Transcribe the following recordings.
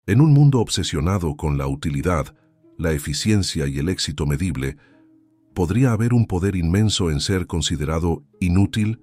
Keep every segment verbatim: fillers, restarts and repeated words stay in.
En un mundo obsesionado con la utilidad, la eficiencia y el éxito medible, ¿podría haber un poder inmenso en ser considerado inútil?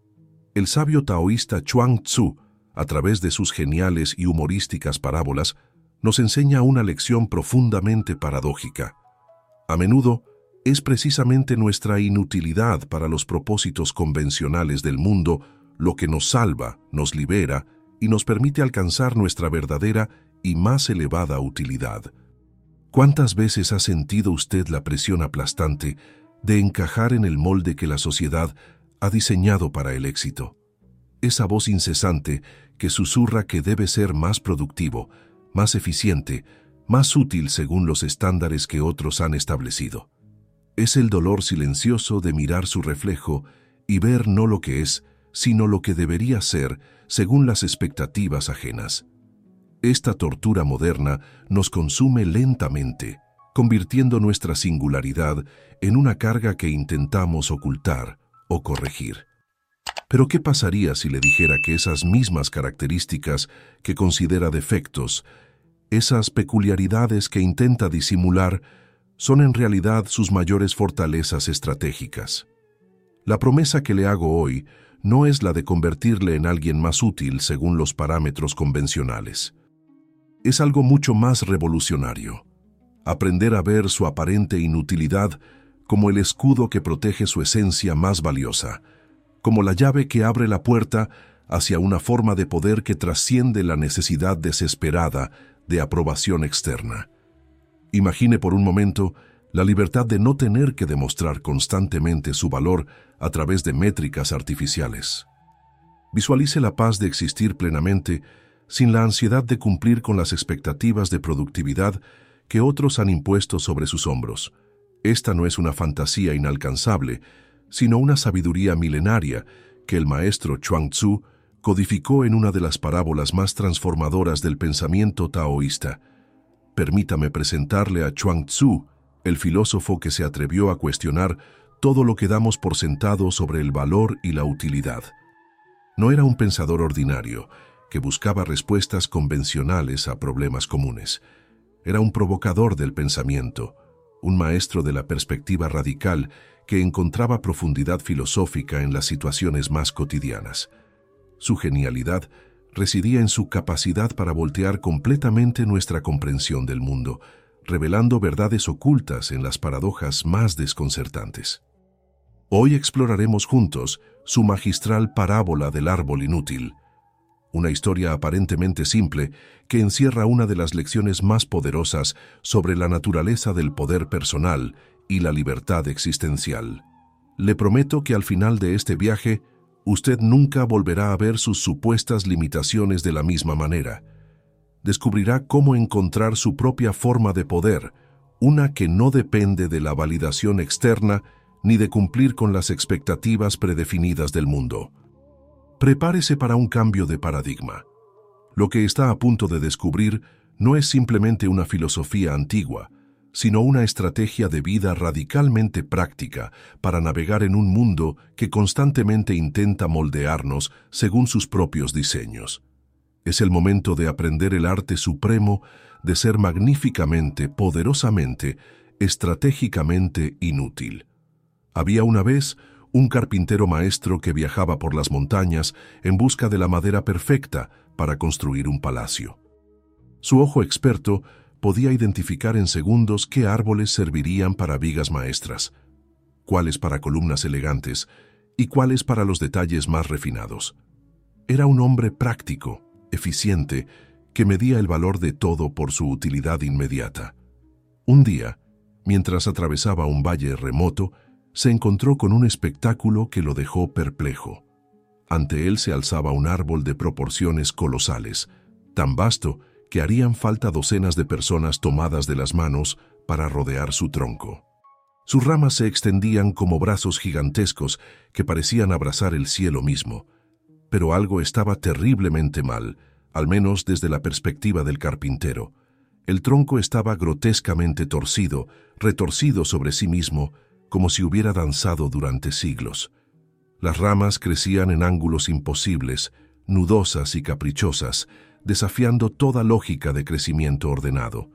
El sabio taoísta Chuang Tzu, a través de sus geniales y humorísticas parábolas, nos enseña una lección profundamente paradójica. A menudo, es precisamente nuestra inutilidad para los propósitos convencionales del mundo lo que nos salva, nos libera y nos permite alcanzar nuestra verdadera y más elevada utilidad. ¿Cuántas veces ha sentido usted la presión aplastante de encajar en el molde que la sociedad ha diseñado para el éxito? Esa voz incesante que susurra que debe ser más productivo, más eficiente, más útil según los estándares que otros han establecido. Es el dolor silencioso de mirar su reflejo y ver no lo que es, sino lo que debería ser según las expectativas ajenas. Esta tortura moderna nos consume lentamente, convirtiendo nuestra singularidad en una carga que intentamos ocultar o corregir. Pero ¿qué pasaría si le dijera que esas mismas características que considera defectos, esas peculiaridades que intenta disimular, son en realidad sus mayores fortalezas estratégicas? La promesa que le hago hoy no es la de convertirle en alguien más útil según los parámetros convencionales. Es algo mucho más revolucionario. Aprender a ver su aparente inutilidad como el escudo que protege su esencia más valiosa, como la llave que abre la puerta hacia una forma de poder que trasciende la necesidad desesperada de aprobación externa. Imagine por un momento la libertad de no tener que demostrar constantemente su valor a través de métricas artificiales. Visualice la paz de existir plenamente sin la ansiedad de cumplir con las expectativas de productividad que otros han impuesto sobre sus hombros. Esta no es una fantasía inalcanzable, sino una sabiduría milenaria que el maestro Chuang Tzu codificó en una de las parábolas más transformadoras del pensamiento taoísta. Permítame presentarle a Chuang Tzu, el filósofo que se atrevió a cuestionar todo lo que damos por sentado sobre el valor y la utilidad. No era un pensador ordinario que buscaba respuestas convencionales a problemas comunes. Era un provocador del pensamiento, un maestro de la perspectiva radical que encontraba profundidad filosófica en las situaciones más cotidianas. Su genialidad residía en su capacidad para voltear completamente nuestra comprensión del mundo, revelando verdades ocultas en las paradojas más desconcertantes. Hoy exploraremos juntos su magistral parábola del árbol inútil, una historia aparentemente simple que encierra una de las lecciones más poderosas sobre la naturaleza del poder personal y la libertad existencial. Le prometo que al final de este viaje, usted nunca volverá a ver sus supuestas limitaciones de la misma manera. Descubrirá cómo encontrar su propia forma de poder, una que no depende de la validación externa ni de cumplir con las expectativas predefinidas del mundo. Prepárese para un cambio de paradigma. Lo que está a punto de descubrir no es simplemente una filosofía antigua, sino una estrategia de vida radicalmente práctica para navegar en un mundo que constantemente intenta moldearnos según sus propios diseños. Es el momento de aprender el arte supremo de ser magníficamente, poderosamente, estratégicamente inútil. Había una vez un carpintero maestro que viajaba por las montañas en busca de la madera perfecta para construir un palacio. Su ojo experto podía identificar en segundos qué árboles servirían para vigas maestras, cuáles para columnas elegantes y cuáles para los detalles más refinados. Era un hombre práctico, eficiente, que medía el valor de todo por su utilidad inmediata. Un día, mientras atravesaba un valle remoto, se encontró con un espectáculo que lo dejó perplejo. Ante él se alzaba un árbol de proporciones colosales, tan vasto que harían falta docenas de personas tomadas de las manos para rodear su tronco. Sus ramas se extendían como brazos gigantescos que parecían abrazar el cielo mismo. Pero algo estaba terriblemente mal, al menos desde la perspectiva del carpintero. El tronco estaba grotescamente torcido, retorcido sobre sí mismo, como si hubiera danzado durante siglos. Las ramas crecían en ángulos imposibles, nudosas y caprichosas, desafiando toda lógica de crecimiento ordenado.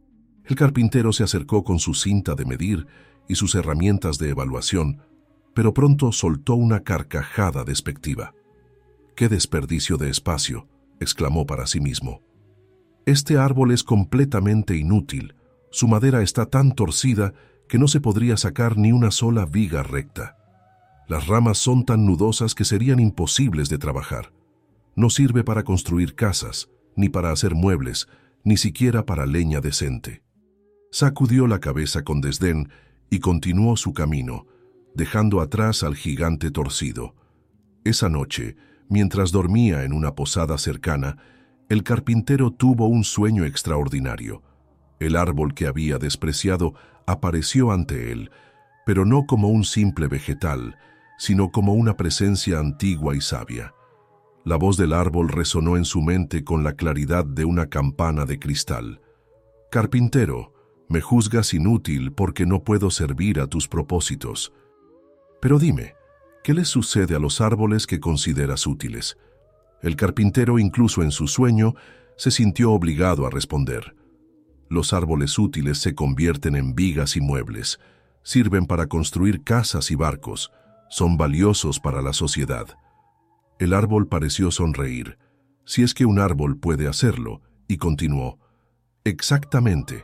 El carpintero se acercó con su cinta de medir y sus herramientas de evaluación, pero pronto soltó una carcajada despectiva. «¡Qué desperdicio de espacio!», exclamó para sí mismo. «Este árbol es completamente inútil. Su madera está tan torcida que no se podría sacar ni una sola viga recta. Las ramas son tan nudosas que serían imposibles de trabajar. No sirve para construir casas, ni para hacer muebles, ni siquiera para leña decente». Sacudió la cabeza con desdén y continuó su camino, dejando atrás al gigante torcido. Esa noche, mientras dormía en una posada cercana, el carpintero tuvo un sueño extraordinario. El árbol que había despreciado apareció ante él, pero no como un simple vegetal, sino como una presencia antigua y sabia. La voz del árbol resonó en su mente con la claridad de una campana de cristal. «Carpintero, me juzgas inútil porque no puedo servir a tus propósitos. Pero dime, ¿qué les sucede a los árboles que consideras útiles?». El carpintero, incluso en su sueño, se sintió obligado a responder. «Los árboles útiles se convierten en vigas y muebles, sirven para construir casas y barcos, son valiosos para la sociedad». El árbol pareció sonreír. «Si es que un árbol puede hacerlo», y continuó. «Exactamente.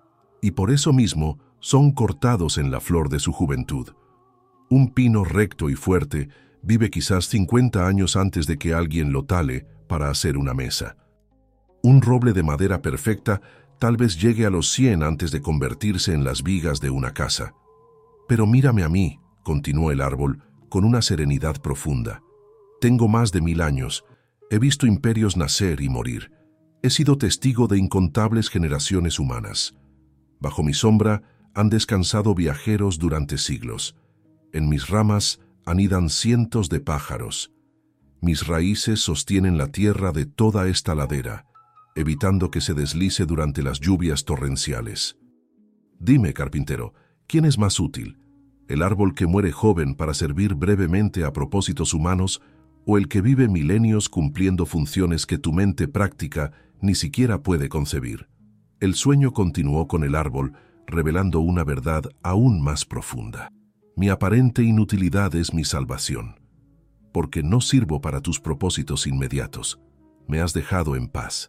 Y por eso mismo son cortados en la flor de su juventud. Un pino recto y fuerte vive quizás cincuenta años antes de que alguien lo tale para hacer una mesa. Un roble de madera perfecta tal vez llegue a los cien antes de convertirse en las vigas de una casa. Pero mírame a mí», continuó el árbol, con una serenidad profunda. «Tengo más de mil años, he visto imperios nacer y morir, he sido testigo de incontables generaciones humanas. Bajo mi sombra han descansado viajeros durante siglos. En mis ramas anidan cientos de pájaros. Mis raíces sostienen la tierra de toda esta ladera, evitando que se deslice durante las lluvias torrenciales. Dime, carpintero, ¿quién es más útil? ¿El árbol que muere joven para servir brevemente a propósitos humanos o el que vive milenios cumpliendo funciones que tu mente práctica ni siquiera puede concebir?» El sueño continuó con el árbol, revelando una verdad aún más profunda. «Mi aparente inutilidad es mi salvación, porque no sirvo para tus propósitos inmediatos. Me has dejado en paz.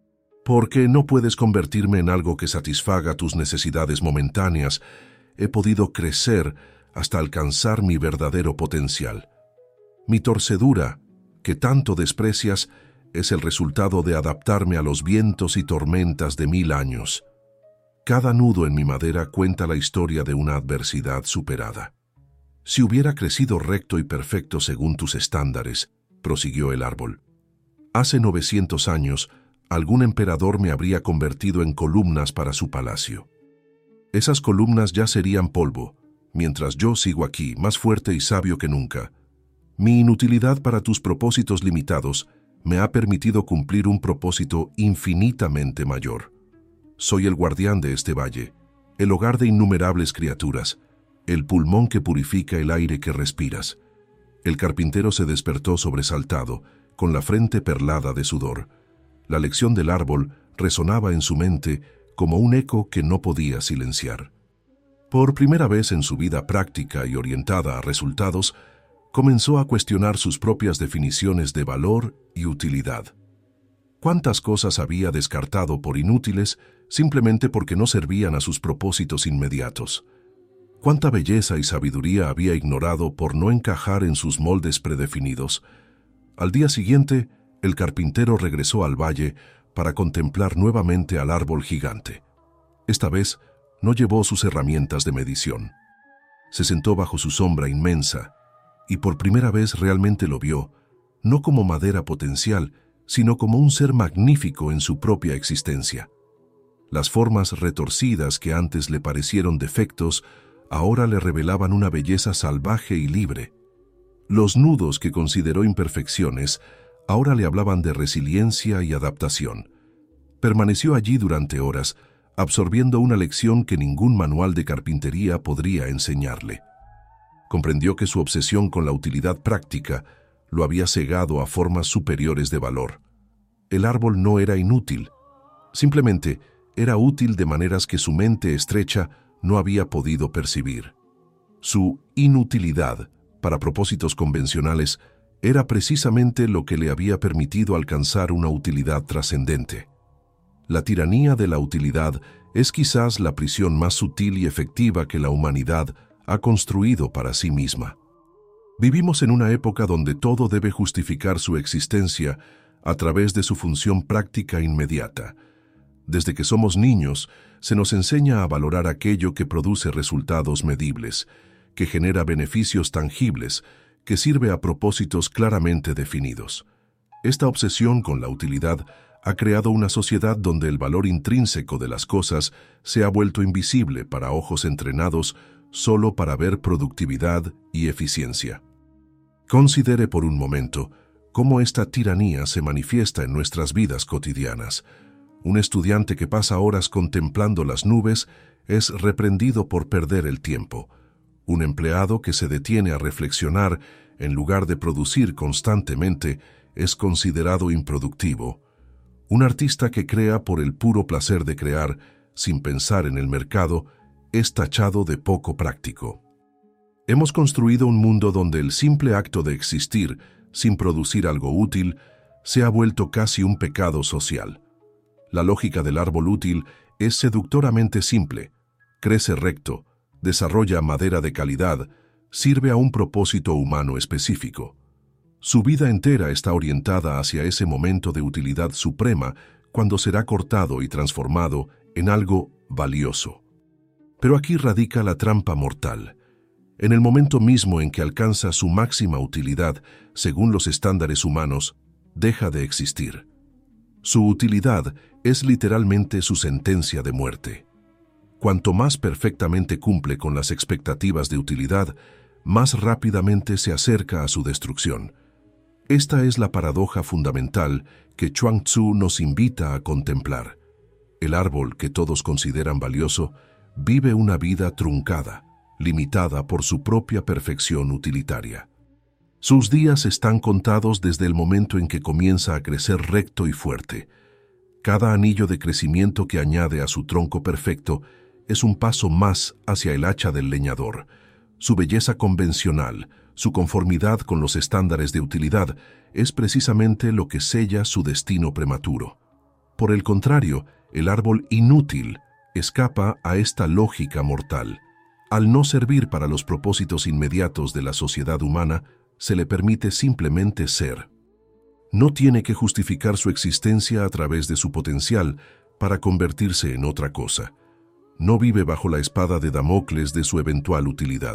Porque no puedes convertirme en algo que satisfaga tus necesidades momentáneas, he podido crecer hasta alcanzar mi verdadero potencial. Mi torcedura, que tanto desprecias, es el resultado de adaptarme a los vientos y tormentas de mil años. Cada nudo en mi madera cuenta la historia de una adversidad superada. Si hubiera crecido recto y perfecto según tus estándares», prosiguió el árbol, «hace novecientos años, algún emperador me habría convertido en columnas para su palacio. Esas columnas ya serían polvo, mientras yo sigo aquí, más fuerte y sabio que nunca. Mi inutilidad para tus propósitos limitados me ha permitido cumplir un propósito infinitamente mayor. Soy el guardián de este valle, el hogar de innumerables criaturas, el pulmón que purifica el aire que respiras». El carpintero se despertó sobresaltado, con la frente perlada de sudor. La lección del árbol resonaba en su mente como un eco que no podía silenciar. Por primera vez en su vida práctica y orientada a resultados, comenzó a cuestionar sus propias definiciones de valor y utilidad. ¿Cuántas cosas había descartado por inútiles simplemente porque no servían a sus propósitos inmediatos? ¿Cuánta belleza y sabiduría había ignorado por no encajar en sus moldes predefinidos? Al día siguiente, el carpintero regresó al valle para contemplar nuevamente al árbol gigante. Esta vez, no llevó sus herramientas de medición. Se sentó bajo su sombra inmensa, y por primera vez realmente lo vio, no como madera potencial, sino como un ser magnífico en su propia existencia. Las formas retorcidas que antes le parecieron defectos, ahora le revelaban una belleza salvaje y libre. Los nudos que consideró imperfecciones, ahora le hablaban de resiliencia y adaptación. Permaneció allí durante horas, absorbiendo una lección que ningún manual de carpintería podría enseñarle. Comprendió que su obsesión con la utilidad práctica lo había cegado a formas superiores de valor. el árbol no era inútil, simplemente era útil de maneras que su mente estrecha no había podido percibir. Su inutilidad, para propósitos convencionales, era precisamente lo que le había permitido alcanzar una utilidad trascendente. La tiranía de la utilidad es quizás la prisión más sutil y efectiva que la humanidad ha construido para sí misma. Vivimos en una época donde todo debe justificar su existencia a través de su función práctica inmediata. Desde que somos niños, se nos enseña a valorar aquello que produce resultados medibles, que genera beneficios tangibles, que sirve a propósitos claramente definidos. Esta obsesión con la utilidad ha creado una sociedad donde el valor intrínseco de las cosas se ha vuelto invisible para ojos entrenados solo para ver productividad y eficiencia. Considere por un momento cómo esta tiranía se manifiesta en nuestras vidas cotidianas. Un estudiante que pasa horas contemplando las nubes es reprendido por perder el tiempo. Un empleado que se detiene a reflexionar en lugar de producir constantemente es considerado improductivo. Un artista que crea por el puro placer de crear, sin pensar en el mercado, es tachado de poco práctico. Hemos construido un mundo donde el simple acto de existir, sin producir algo útil, se ha vuelto casi un pecado social. La lógica del árbol útil es seductoramente simple, crece recto, desarrolla madera de calidad, sirve a un propósito humano específico. Su vida entera está orientada hacia ese momento de utilidad suprema cuando será cortado y transformado en algo valioso. Pero aquí radica la trampa mortal. En el momento mismo en que alcanza su máxima utilidad, según los estándares humanos, deja de existir. Su utilidad es literalmente su sentencia de muerte. Cuanto más perfectamente cumple con las expectativas de utilidad, más rápidamente se acerca a su destrucción. Esta es la paradoja fundamental que Chuang Tzu nos invita a contemplar. El árbol que todos consideran valioso vive una vida truncada, limitada por su propia perfección utilitaria. Sus días están contados desde el momento en que comienza a crecer recto y fuerte. Cada anillo de crecimiento que añade a su tronco perfecto es un paso más hacia el hacha del leñador. Su belleza convencional, su conformidad con los estándares de utilidad, es precisamente lo que sella su destino prematuro. Por el contrario, el árbol inútil escapa a esta lógica mortal. Al no servir para los propósitos inmediatos de la sociedad humana, se le permite simplemente ser. No tiene que justificar su existencia a través de su potencial para convertirse en otra cosa. No vive bajo la espada de Damocles de su eventual utilidad.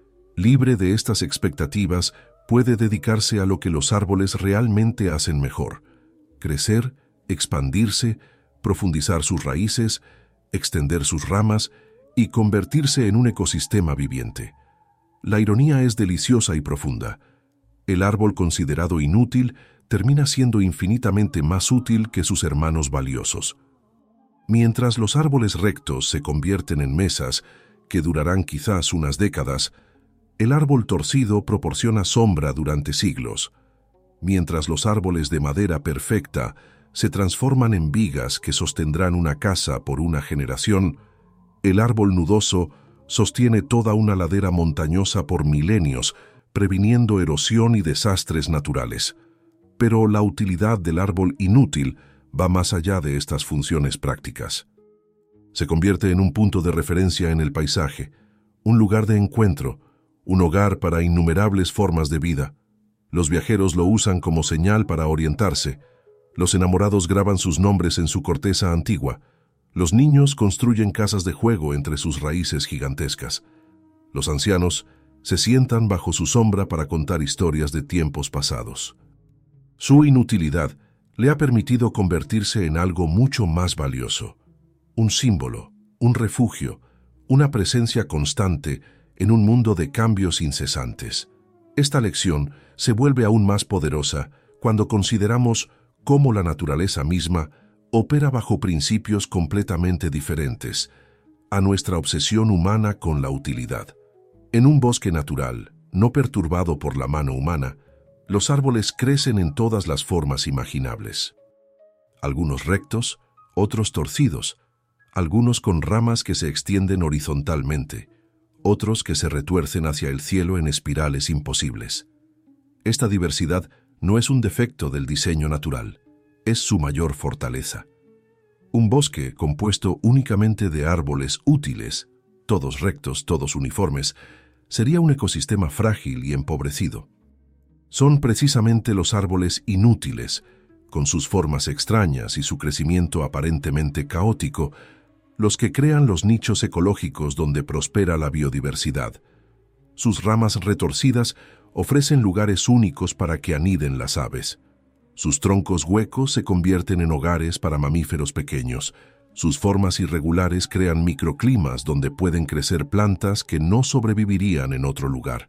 Libre de estas expectativas, puede dedicarse a lo que los árboles realmente hacen mejor: crecer, expandirse, profundizar sus raíces, extender sus ramas y convertirse en un ecosistema viviente. La ironía es deliciosa y profunda. El árbol considerado inútil termina siendo infinitamente más útil que sus hermanos valiosos. Mientras los árboles rectos se convierten en mesas que durarán quizás unas décadas, el árbol torcido proporciona sombra durante siglos. Mientras los árboles de madera perfecta se transforman en vigas que sostendrán una casa por una generación, el árbol nudoso sostiene toda una ladera montañosa por milenios, previniendo erosión y desastres naturales. Pero la utilidad del árbol inútil va más allá de estas funciones prácticas. Se convierte en un punto de referencia en el paisaje, un lugar de encuentro, un hogar para innumerables formas de vida. Los viajeros lo usan como señal para orientarse. Los enamorados graban sus nombres en su corteza antigua. Los niños construyen casas de juego entre sus raíces gigantescas. Los ancianos se sientan bajo su sombra para contar historias de tiempos pasados. Su inutilidad le ha permitido convertirse en algo mucho más valioso. Un símbolo, un refugio, una presencia constante en un mundo de cambios incesantes. Esta lección se vuelve aún más poderosa cuando consideramos cómo la naturaleza misma opera bajo principios completamente diferentes a nuestra obsesión humana con la utilidad. En un bosque natural, no perturbado por la mano humana, los árboles crecen en todas las formas imaginables. algunos rectos, otros torcidos, algunos con ramas que se extienden horizontalmente, otros que se retuercen hacia el cielo en espirales imposibles. Esta diversidad no es un defecto del diseño natural, es su mayor fortaleza. Un bosque compuesto únicamente de árboles útiles, todos rectos, todos uniformes, sería un ecosistema frágil y empobrecido. Son precisamente los árboles inútiles, con sus formas extrañas y su crecimiento aparentemente caótico, los que crean los nichos ecológicos donde prospera la biodiversidad. Sus ramas retorcidas ofrecen lugares únicos para que aniden las aves. Sus troncos huecos se convierten en hogares para mamíferos pequeños. Sus formas irregulares crean microclimas donde pueden crecer plantas que no sobrevivirían en otro lugar.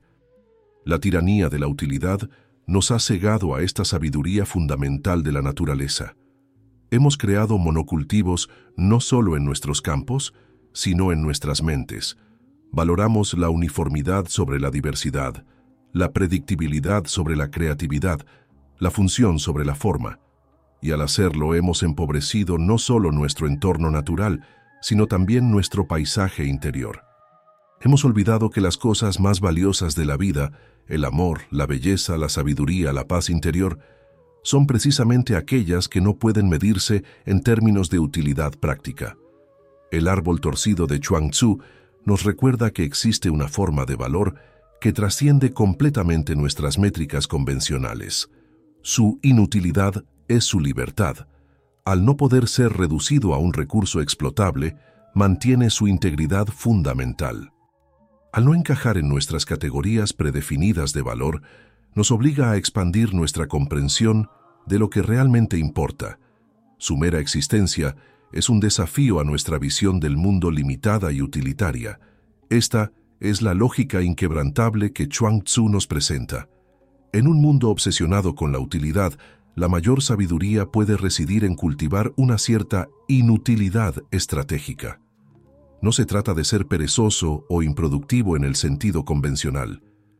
La tiranía de la utilidad nos ha cegado a esta sabiduría fundamental de la naturaleza. Hemos creado monocultivos no solo en nuestros campos, sino en nuestras mentes. Valoramos la uniformidad sobre la diversidad, la predictibilidad sobre la creatividad, la función sobre la forma. Y al hacerlo hemos empobrecido no solo nuestro entorno natural, sino también nuestro paisaje interior. Hemos olvidado que las cosas más valiosas de la vida, el amor, la belleza, la sabiduría, la paz interior, son precisamente aquellas que no pueden medirse en términos de utilidad práctica. El árbol torcido de Chuang Tzu nos recuerda que existe una forma de valor que trasciende completamente nuestras métricas convencionales. Su inutilidad es su libertad. Al no poder ser reducido a un recurso explotable, mantiene su integridad fundamental. Al no encajar en nuestras categorías predefinidas de valor, nos obliga a expandir nuestra comprensión de lo que realmente importa. Su mera existencia es un desafío a nuestra visión del mundo limitada y utilitaria. Esta es la lógica inquebrantable que Chuang Tzu nos presenta. En un mundo obsesionado con la utilidad, la mayor sabiduría puede residir en cultivar una cierta inutilidad estratégica. No se trata de ser perezoso o improductivo en el sentido convencional.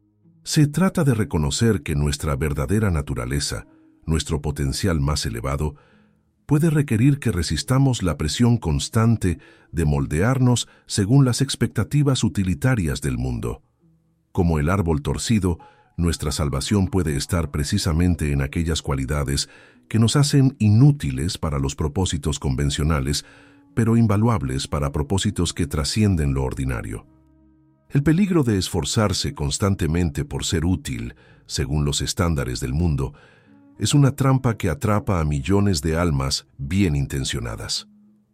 Se trata de reconocer que nuestra verdadera naturaleza, nuestro potencial más elevado, puede requerir que resistamos la presión constante de moldearnos según las expectativas utilitarias del mundo. Como el árbol torcido, nuestra salvación puede estar precisamente en aquellas cualidades que nos hacen inútiles para los propósitos convencionales, pero invaluables para propósitos que trascienden lo ordinario. El peligro de esforzarse constantemente por ser útil, según los estándares del mundo, es una trampa que atrapa a millones de almas bien intencionadas.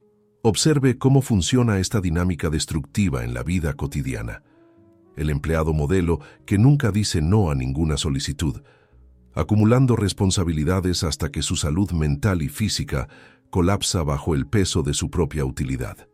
Observe cómo funciona esta dinámica destructiva en la vida cotidiana. El empleado modelo que nunca dice no a ninguna solicitud, acumulando responsabilidades hasta que su salud mental y física colapsa bajo el peso de su propia utilidad.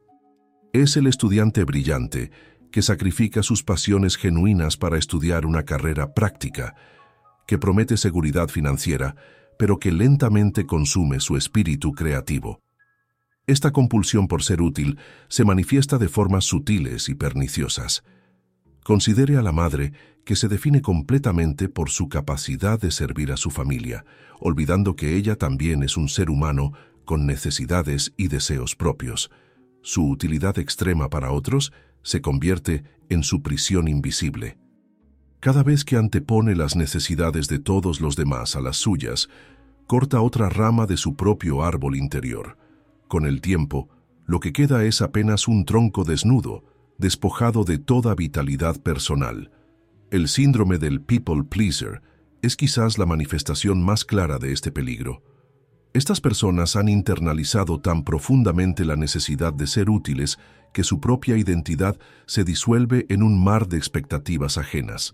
Es el estudiante brillante que sacrifica sus pasiones genuinas para estudiar una carrera práctica, que promete seguridad financiera, pero que lentamente consume su espíritu creativo. Esta compulsión por ser útil se manifiesta de formas sutiles y perniciosas. Considere a la madre que se define completamente por su capacidad de servir a su familia, olvidando que ella también es un ser humano con necesidades y deseos propios. Su utilidad extrema para otros se convierte en su prisión invisible. Cada vez que antepone las necesidades de todos los demás a las suyas, corta otra rama de su propio árbol interior. Con el tiempo, lo que queda es apenas un tronco desnudo, despojado de toda vitalidad personal. El síndrome del people pleaser es quizás la manifestación más clara de este peligro. Estas personas han internalizado tan profundamente la necesidad de ser útiles que su propia identidad se disuelve en un mar de expectativas ajenas.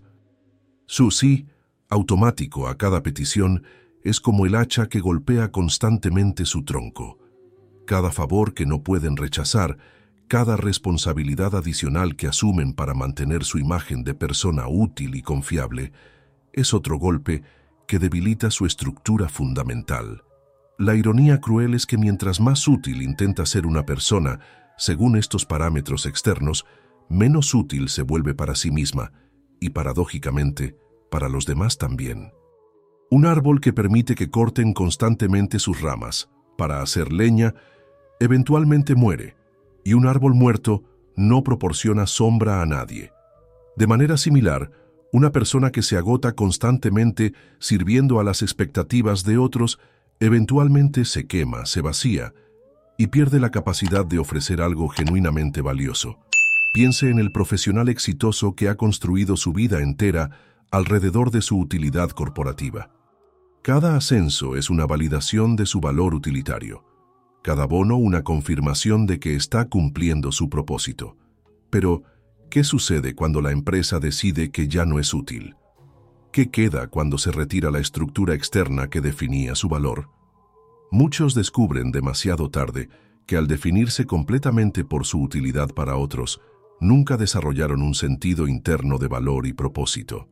Su sí, automático a cada petición, es como el hacha que golpea constantemente su tronco. Cada favor que no pueden rechazar, cada responsabilidad adicional que asumen para mantener su imagen de persona útil y confiable, es otro golpe que debilita su estructura fundamental. La ironía cruel es que mientras más útil intenta ser una persona, según estos parámetros externos, menos útil se vuelve para sí misma y, paradójicamente, para los demás también. Un árbol que permite que corten constantemente sus ramas, para hacer leña, eventualmente muere, y un árbol muerto no proporciona sombra a nadie. De manera similar, una persona que se agota constantemente sirviendo a las expectativas de otros, eventualmente se quema, se vacía, y pierde la capacidad de ofrecer algo genuinamente valioso. Piense en el profesional exitoso que ha construido su vida entera alrededor de su utilidad corporativa. Cada ascenso es una validación de su valor utilitario. Cada bono una confirmación de que está cumpliendo su propósito. Pero, ¿qué sucede cuando la empresa decide que ya no es útil? ¿Qué queda cuando se retira la estructura externa que definía su valor? Muchos descubren demasiado tarde que al definirse completamente por su utilidad para otros, nunca desarrollaron un sentido interno de valor y propósito.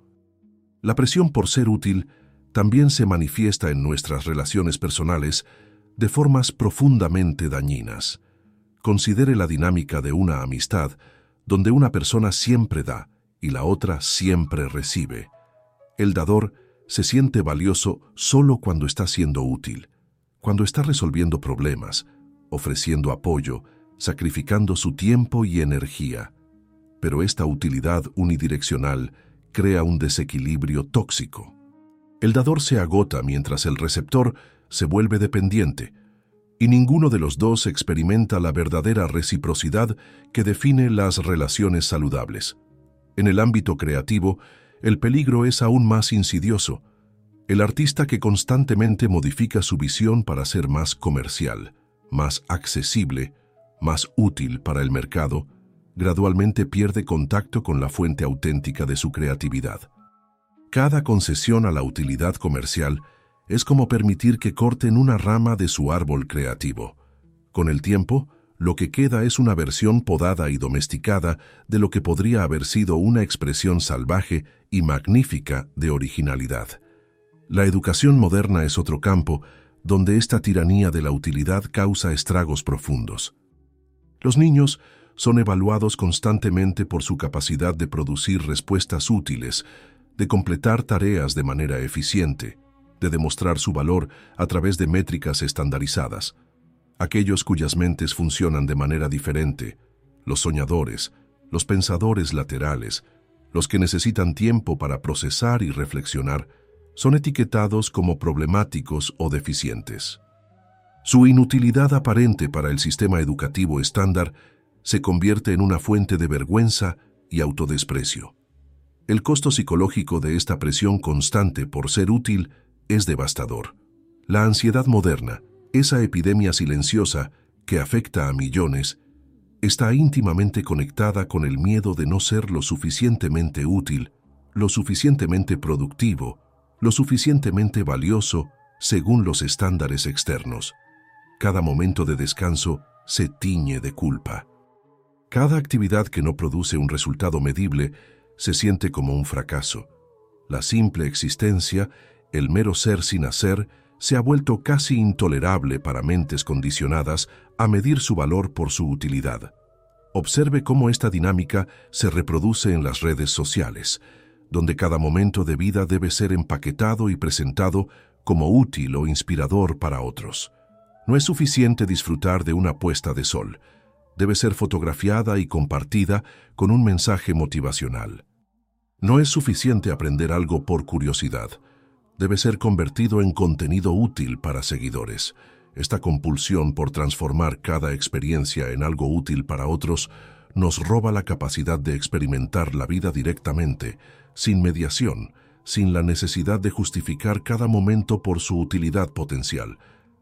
La presión por ser útil también se manifiesta en nuestras relaciones personales de formas profundamente dañinas. Considere la dinámica de una amistad donde una persona siempre da y la otra siempre recibe. El dador se siente valioso solo cuando está siendo útil, cuando está resolviendo problemas, ofreciendo apoyo, sacrificando su tiempo y energía. Pero esta utilidad unidireccional crea un desequilibrio tóxico. El dador se agota mientras el receptor se vuelve dependiente, y ninguno de los dos experimenta la verdadera reciprocidad que define las relaciones saludables. En el ámbito creativo, el peligro es aún más insidioso. El artista que constantemente modifica su visión para ser más comercial, más accesible, más útil para el mercado, gradualmente pierde contacto con la fuente auténtica de su creatividad. Cada concesión a la utilidad comercial es como permitir que corten una rama de su árbol creativo. Con el tiempo, lo que queda es una versión podada y domesticada de lo que podría haber sido una expresión salvaje y magnífica de originalidad. La educación moderna es otro campo donde esta tiranía de la utilidad causa estragos profundos. Los niños son evaluados constantemente por su capacidad de producir respuestas útiles, de completar tareas de manera eficiente, de demostrar su valor a través de métricas estandarizadas. Aquellos cuyas mentes funcionan de manera diferente, los soñadores, los pensadores laterales, los que necesitan tiempo para procesar y reflexionar, son etiquetados como problemáticos o deficientes. Su inutilidad aparente para el sistema educativo estándar se convierte en una fuente de vergüenza y autodesprecio. El costo psicológico de esta presión constante por ser útil es devastador. La ansiedad moderna, esa epidemia silenciosa que afecta a millones, está íntimamente conectada con el miedo de no ser lo suficientemente útil, lo suficientemente productivo, lo suficientemente valioso según los estándares externos. Cada momento de descanso se tiñe de culpa. Cada actividad que no produce un resultado medible se siente como un fracaso. La simple existencia, el mero ser sin hacer, se ha vuelto casi intolerable para mentes condicionadas a medir su valor por su utilidad. Observe cómo esta dinámica se reproduce en las redes sociales, donde cada momento de vida debe ser empaquetado y presentado como útil o inspirador para otros. No es suficiente disfrutar de una puesta de sol. Debe ser fotografiada y compartida con un mensaje motivacional. No es suficiente aprender algo por curiosidad. Debe ser convertido en contenido útil para seguidores. Esta compulsión por transformar cada experiencia en algo útil para otros nos roba la capacidad de experimentar la vida directamente, sin mediación, sin la necesidad de justificar cada momento por su utilidad potencial.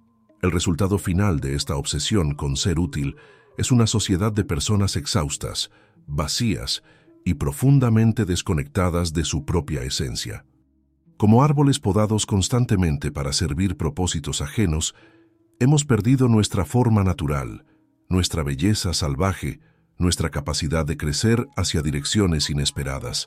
El resultado final de esta obsesión con ser útil es una sociedad de personas exhaustas, vacías y profundamente desconectadas de su propia esencia. Como árboles podados constantemente para servir propósitos ajenos, hemos perdido nuestra forma natural, nuestra belleza salvaje, nuestra capacidad de crecer hacia direcciones inesperadas.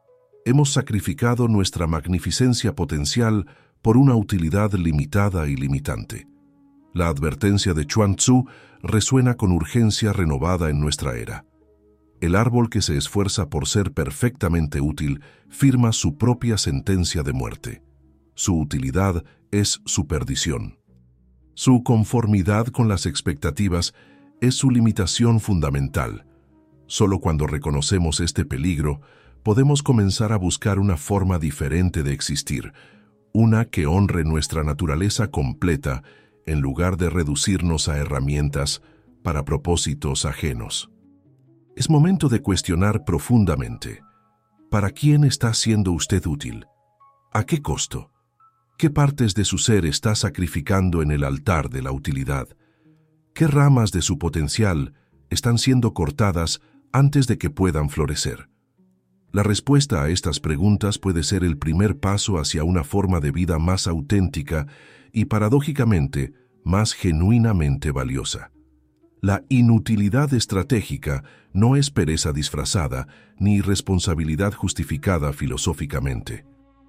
Hemos sacrificado nuestra magnificencia potencial por una utilidad limitada y limitante. La advertencia de Chuang Tzu resuena con urgencia renovada en nuestra era. El árbol que se esfuerza por ser perfectamente útil firma su propia sentencia de muerte. Su utilidad es su perdición. Su conformidad con las expectativas es su limitación fundamental. Solo cuando reconocemos este peligro, podemos comenzar a buscar una forma diferente de existir, una que honre nuestra naturaleza completa en lugar de reducirnos a herramientas para propósitos ajenos. Es momento de cuestionar profundamente: ¿para quién está siendo usted útil? ¿A qué costo? ¿Qué partes de su ser está sacrificando en el altar de la utilidad? ¿Qué ramas de su potencial están siendo cortadas antes de que puedan florecer? La respuesta a estas preguntas puede ser el primer paso hacia una forma de vida más auténtica y, paradójicamente, más genuinamente valiosa. La inutilidad estratégica no es pereza disfrazada ni irresponsabilidad justificada filosóficamente.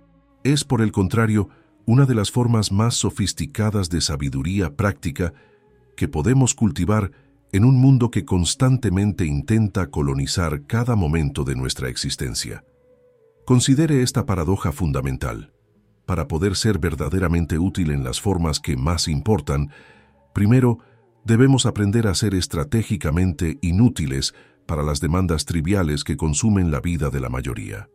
Es, por el contrario, una de las formas más sofisticadas de sabiduría práctica que podemos cultivar en un mundo que constantemente intenta colonizar cada momento de nuestra existencia. Considere esta paradoja fundamental. Para poder ser verdaderamente útil en las formas que más importan, primero, debemos aprender a ser estratégicamente inútiles para las demandas triviales que consumen la vida de la mayoría.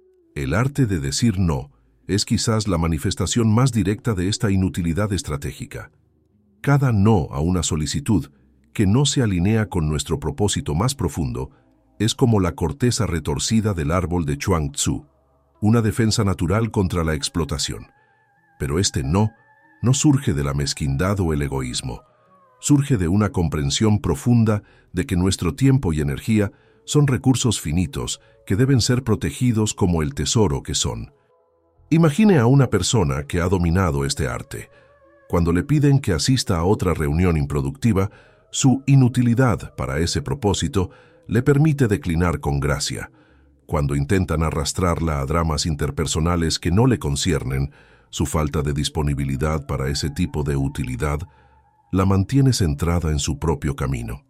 El arte de decir no es quizás la manifestación más directa de esta inutilidad estratégica. Cada no a una solicitud que no se alinea con nuestro propósito más profundo es como la corteza retorcida del árbol de Chuang Tzu, una defensa natural contra la explotación. Pero este no no surge de la mezquindad o el egoísmo. Surge de una comprensión profunda de que nuestro tiempo y energía son recursos finitos que deben ser protegidos como el tesoro que son. Imagine a una persona que ha dominado este arte. Cuando le piden que asista a otra reunión improductiva, su inutilidad para ese propósito le permite declinar con gracia. Cuando intentan arrastrarla a dramas interpersonales que no le conciernen, su falta de disponibilidad para ese tipo de utilidad la mantiene centrada en su propio camino.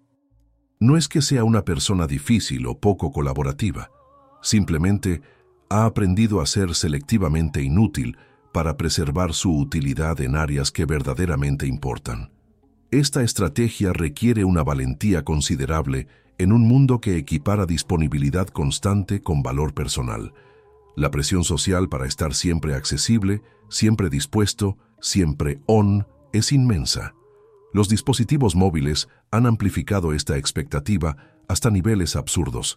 No es que sea una persona difícil o poco colaborativa, simplemente ha aprendido a ser selectivamente inútil para preservar su utilidad en áreas que verdaderamente importan. Esta estrategia requiere una valentía considerable en un mundo que equipara disponibilidad constante con valor personal. La presión social para estar siempre accesible, siempre dispuesto, siempre on, es inmensa. Los dispositivos móviles han amplificado esta expectativa hasta niveles absurdos.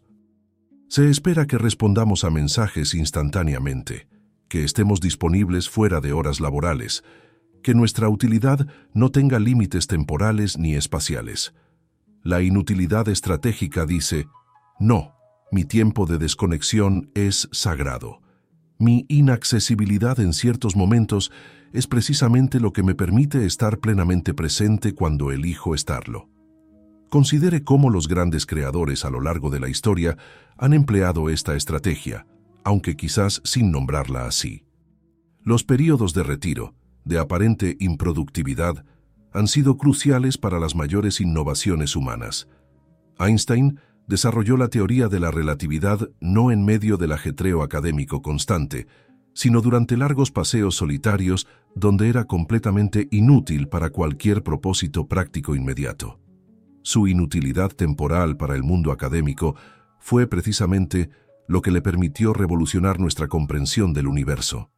Se espera que respondamos a mensajes instantáneamente, que estemos disponibles fuera de horas laborales, que nuestra utilidad no tenga límites temporales ni espaciales. La inutilidad estratégica dice: no, mi tiempo de desconexión es sagrado. Mi inaccesibilidad en ciertos momentos es precisamente lo que me permite estar plenamente presente cuando elijo estarlo. Considere cómo los grandes creadores a lo largo de la historia han empleado esta estrategia, aunque quizás sin nombrarla así. Los períodos de retiro, de aparente improductividad, han sido cruciales para las mayores innovaciones humanas. Einstein desarrolló la teoría de la relatividad no en medio del ajetreo académico constante, sino durante largos paseos solitarios donde era completamente inútil para cualquier propósito práctico inmediato. Su inutilidad temporal para el mundo académico fue precisamente lo que le permitió revolucionar nuestra comprensión del universo.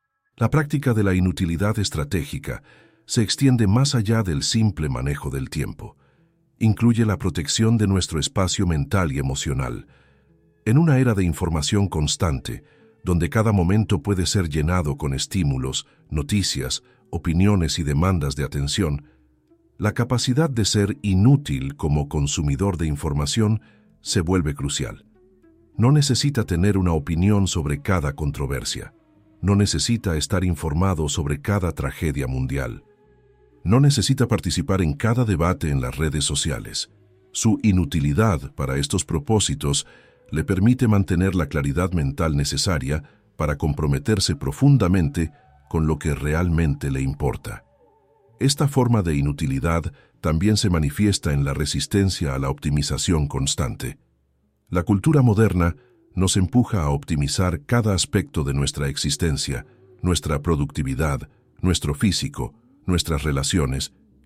La práctica de la inutilidad estratégica se extiende más allá del simple manejo del tiempo. Incluye la protección de nuestro espacio mental y emocional. En una era de información constante, donde cada momento puede ser llenado con estímulos, noticias, opiniones y demandas de atención, la capacidad de ser inútil como consumidor de información se vuelve crucial. No necesita tener una opinión sobre cada controversia. No necesita estar informado sobre cada tragedia mundial. No necesita participar en cada debate en las redes sociales. Su inutilidad para estos propósitos le permite mantener la claridad mental necesaria para comprometerse profundamente con lo que realmente le importa. Esta forma de inutilidad también se manifiesta en la resistencia a la optimización constante. La cultura moderna nos empuja a optimizar cada aspecto de nuestra existencia, nuestra productividad, nuestro físico, nuestras relaciones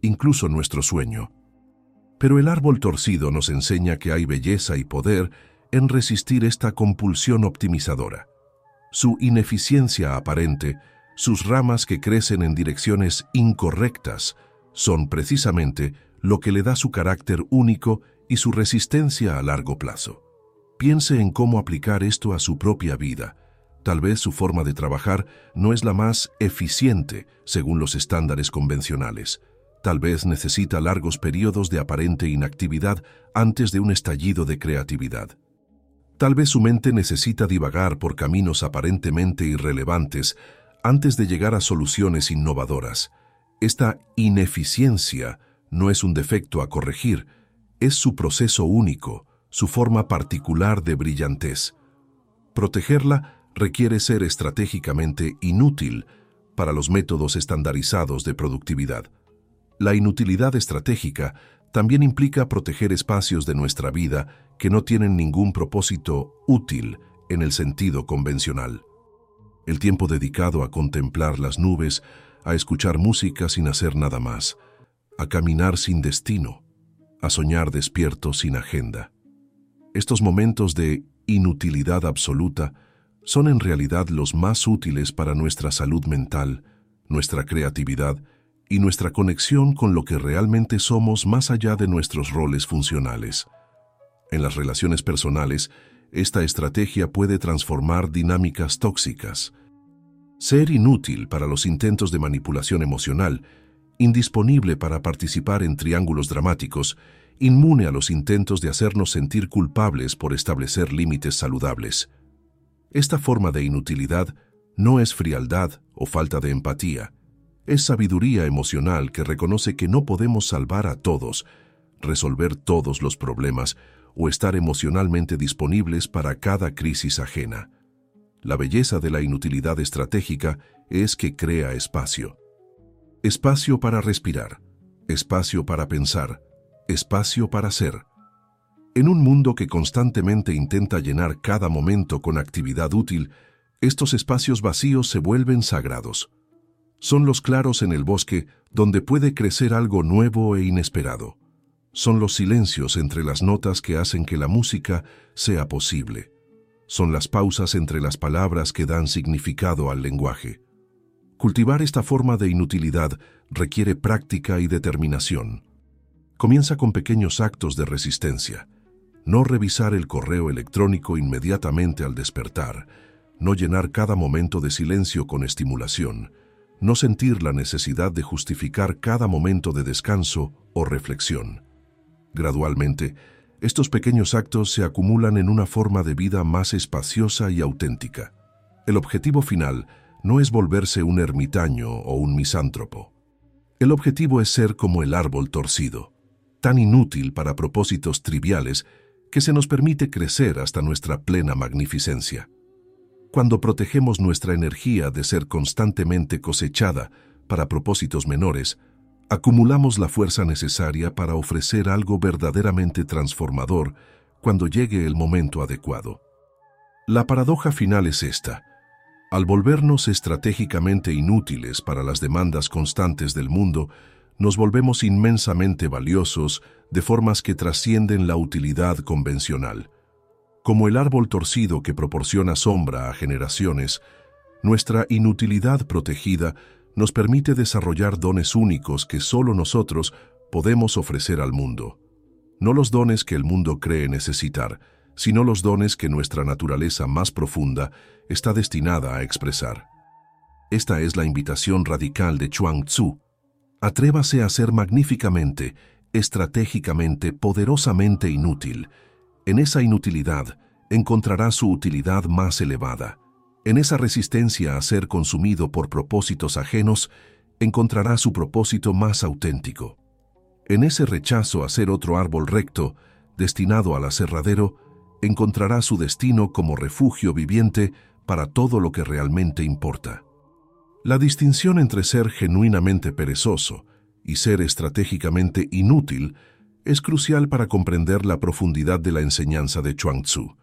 incluso nuestro sueño. Pero el árbol torcido nos enseña que hay belleza y poder en resistir esta compulsión optimizadora. Su ineficiencia aparente, sus ramas que crecen en direcciones incorrectas, son precisamente lo que le da su carácter único y su resistencia a largo plazo. Piense en cómo aplicar esto a su propia vida. Tal vez su forma de trabajar no es la más eficiente según los estándares convencionales. Tal vez necesita largos periodos de aparente inactividad antes de un estallido de creatividad. Tal vez su mente necesita divagar por caminos aparentemente irrelevantes antes de llegar a soluciones innovadoras. Esta ineficiencia no es un defecto a corregir, es su proceso único, su forma particular de brillantez. Protegerla requiere ser estratégicamente inútil para los métodos estandarizados de productividad. La inutilidad estratégica también implica proteger espacios de nuestra vida que no tienen ningún propósito útil en el sentido convencional. El tiempo dedicado a contemplar las nubes, a escuchar música sin hacer nada más, a caminar sin destino, a soñar despierto sin agenda. Estos momentos de inutilidad absoluta son en realidad los más útiles para nuestra salud mental, nuestra creatividad y nuestra conexión con lo que realmente somos más allá de nuestros roles funcionales. En las relaciones personales, esta estrategia puede transformar dinámicas tóxicas. Ser inútil para los intentos de manipulación emocional, indisponible para participar en triángulos dramáticos, inmune a los intentos de hacernos sentir culpables por establecer límites saludables. Esta forma de inutilidad no es frialdad o falta de empatía. Es sabiduría emocional que reconoce que no podemos salvar a todos, resolver todos los problemas o estar emocionalmente disponibles para cada crisis ajena. La belleza de la inutilidad estratégica es que crea espacio. Espacio para respirar, espacio para pensar, espacio para ser. En un mundo que constantemente intenta llenar cada momento con actividad útil, estos espacios vacíos se vuelven sagrados. Son los claros en el bosque donde puede crecer algo nuevo e inesperado. Son los silencios entre las notas que hacen que la música sea posible. Son las pausas entre las palabras que dan significado al lenguaje. Cultivar esta forma de inutilidad requiere práctica y determinación. Comienza con pequeños actos de resistencia. No revisar el correo electrónico inmediatamente al despertar, no llenar cada momento de silencio con estimulación, no sentir la necesidad de justificar cada momento de descanso o reflexión. Gradualmente, estos pequeños actos se acumulan en una forma de vida más espaciosa y auténtica. El objetivo final no es volverse un ermitaño o un misántropo. El objetivo es ser como el árbol torcido, tan inútil para propósitos triviales que se nos permite crecer hasta nuestra plena magnificencia. Cuando protegemos nuestra energía de ser constantemente cosechada para propósitos menores, acumulamos la fuerza necesaria para ofrecer algo verdaderamente transformador cuando llegue el momento adecuado. La paradoja final es esta. Al volvernos estratégicamente inútiles para las demandas constantes del mundo, nos volvemos inmensamente valiosos de formas que trascienden la utilidad convencional. Como el árbol torcido que proporciona sombra a generaciones, nuestra inutilidad protegida nos permite desarrollar dones únicos que solo nosotros podemos ofrecer al mundo. No los dones que el mundo cree necesitar, sino los dones que nuestra naturaleza más profunda está destinada a expresar. Esta es la invitación radical de Chuang Tzu. Atrévase a ser magníficamente, estratégicamente, poderosamente inútil. En esa inutilidad encontrará su utilidad más elevada. En esa resistencia a ser consumido por propósitos ajenos, encontrará su propósito más auténtico. En ese rechazo a ser otro árbol recto, destinado al aserradero, encontrará su destino como refugio viviente para todo lo que realmente importa. La distinción entre ser genuinamente perezoso y ser estratégicamente inútil es crucial para comprender la profundidad de la enseñanza de Chuang Tzu.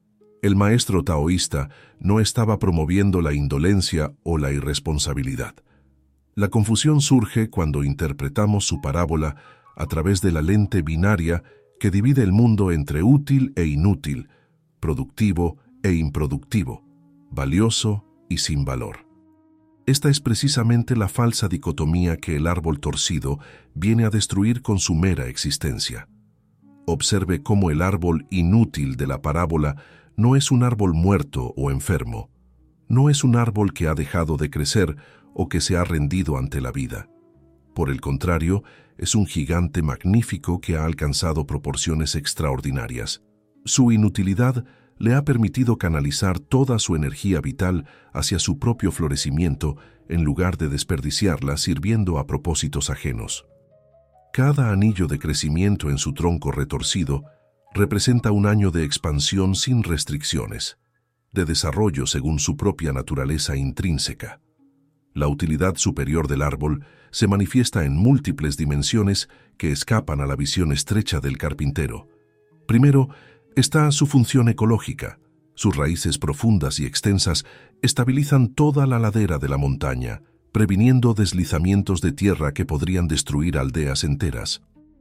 El maestro taoísta no estaba promoviendo la indolencia o la irresponsabilidad. La confusión surge cuando interpretamos su parábola a través de la lente binaria que divide el mundo entre útil e inútil, productivo e improductivo, valioso y sin valor. Esta es precisamente la falsa dicotomía que el árbol torcido viene a destruir con su mera existencia. Observe cómo el árbol inútil de la parábola no es un árbol muerto o enfermo, no es un árbol que ha dejado de crecer o que se ha rendido ante la vida. Por el contrario, es un gigante magnífico que ha alcanzado proporciones extraordinarias. Su inutilidad le ha permitido canalizar toda su energía vital hacia su propio florecimiento en lugar de desperdiciarla sirviendo a propósitos ajenos. Cada anillo de crecimiento en su tronco retorcido representa un año de expansión sin restricciones, de desarrollo según su propia naturaleza intrínseca. La utilidad superior del árbol se manifiesta en múltiples dimensiones que escapan a la visión estrecha del carpintero. Primero, está su función ecológica. Sus raíces profundas y extensas estabilizan toda la ladera de la montaña, previniendo deslizamientos de tierra que podrían destruir aldeas enteras.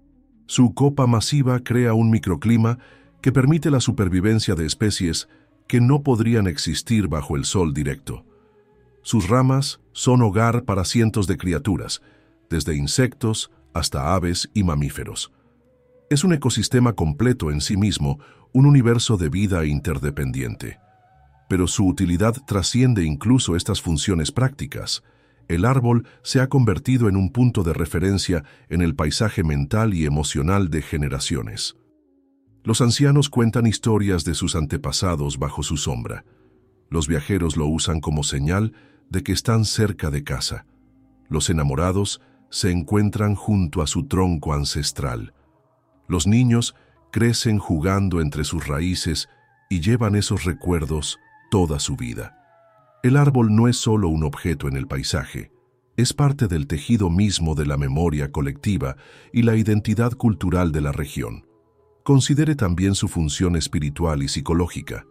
Su copa masiva crea un microclima que permite la supervivencia de especies que no podrían existir bajo el sol directo. Sus ramas son hogar para cientos de criaturas, desde insectos hasta aves y mamíferos. Es un ecosistema completo en sí mismo, un universo de vida interdependiente. Pero su utilidad trasciende incluso estas funciones prácticas. El árbol se ha convertido en un punto de referencia en el paisaje mental y emocional de generaciones. Los ancianos cuentan historias de sus antepasados bajo su sombra. Los viajeros lo usan como señal de que están cerca de casa. Los enamorados se encuentran junto a su tronco ancestral. Los niños crecen jugando entre sus raíces y llevan esos recuerdos toda su vida. El árbol no es solo un objeto en el paisaje, es parte del tejido mismo de la memoria colectiva y la identidad cultural de la región. Considere también su función espiritual y psicológica.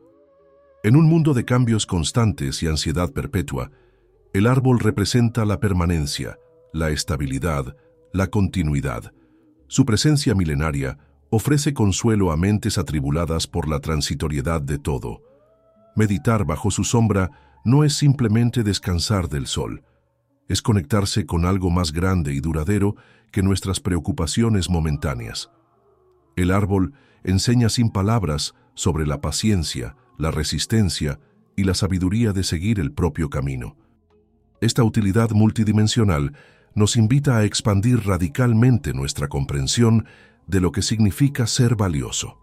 En un mundo de cambios constantes y ansiedad perpetua, el árbol representa la permanencia, la estabilidad, la continuidad. Su presencia milenaria ofrece consuelo a mentes atribuladas por la transitoriedad de todo. Meditar bajo su sombra no es simplemente descansar del sol, es conectarse con algo más grande y duradero que nuestras preocupaciones momentáneas. El árbol enseña sin palabras sobre la paciencia, la resistencia y la sabiduría de seguir el propio camino. Esta utilidad multidimensional nos invita a expandir radicalmente nuestra comprensión de lo que significa ser valioso.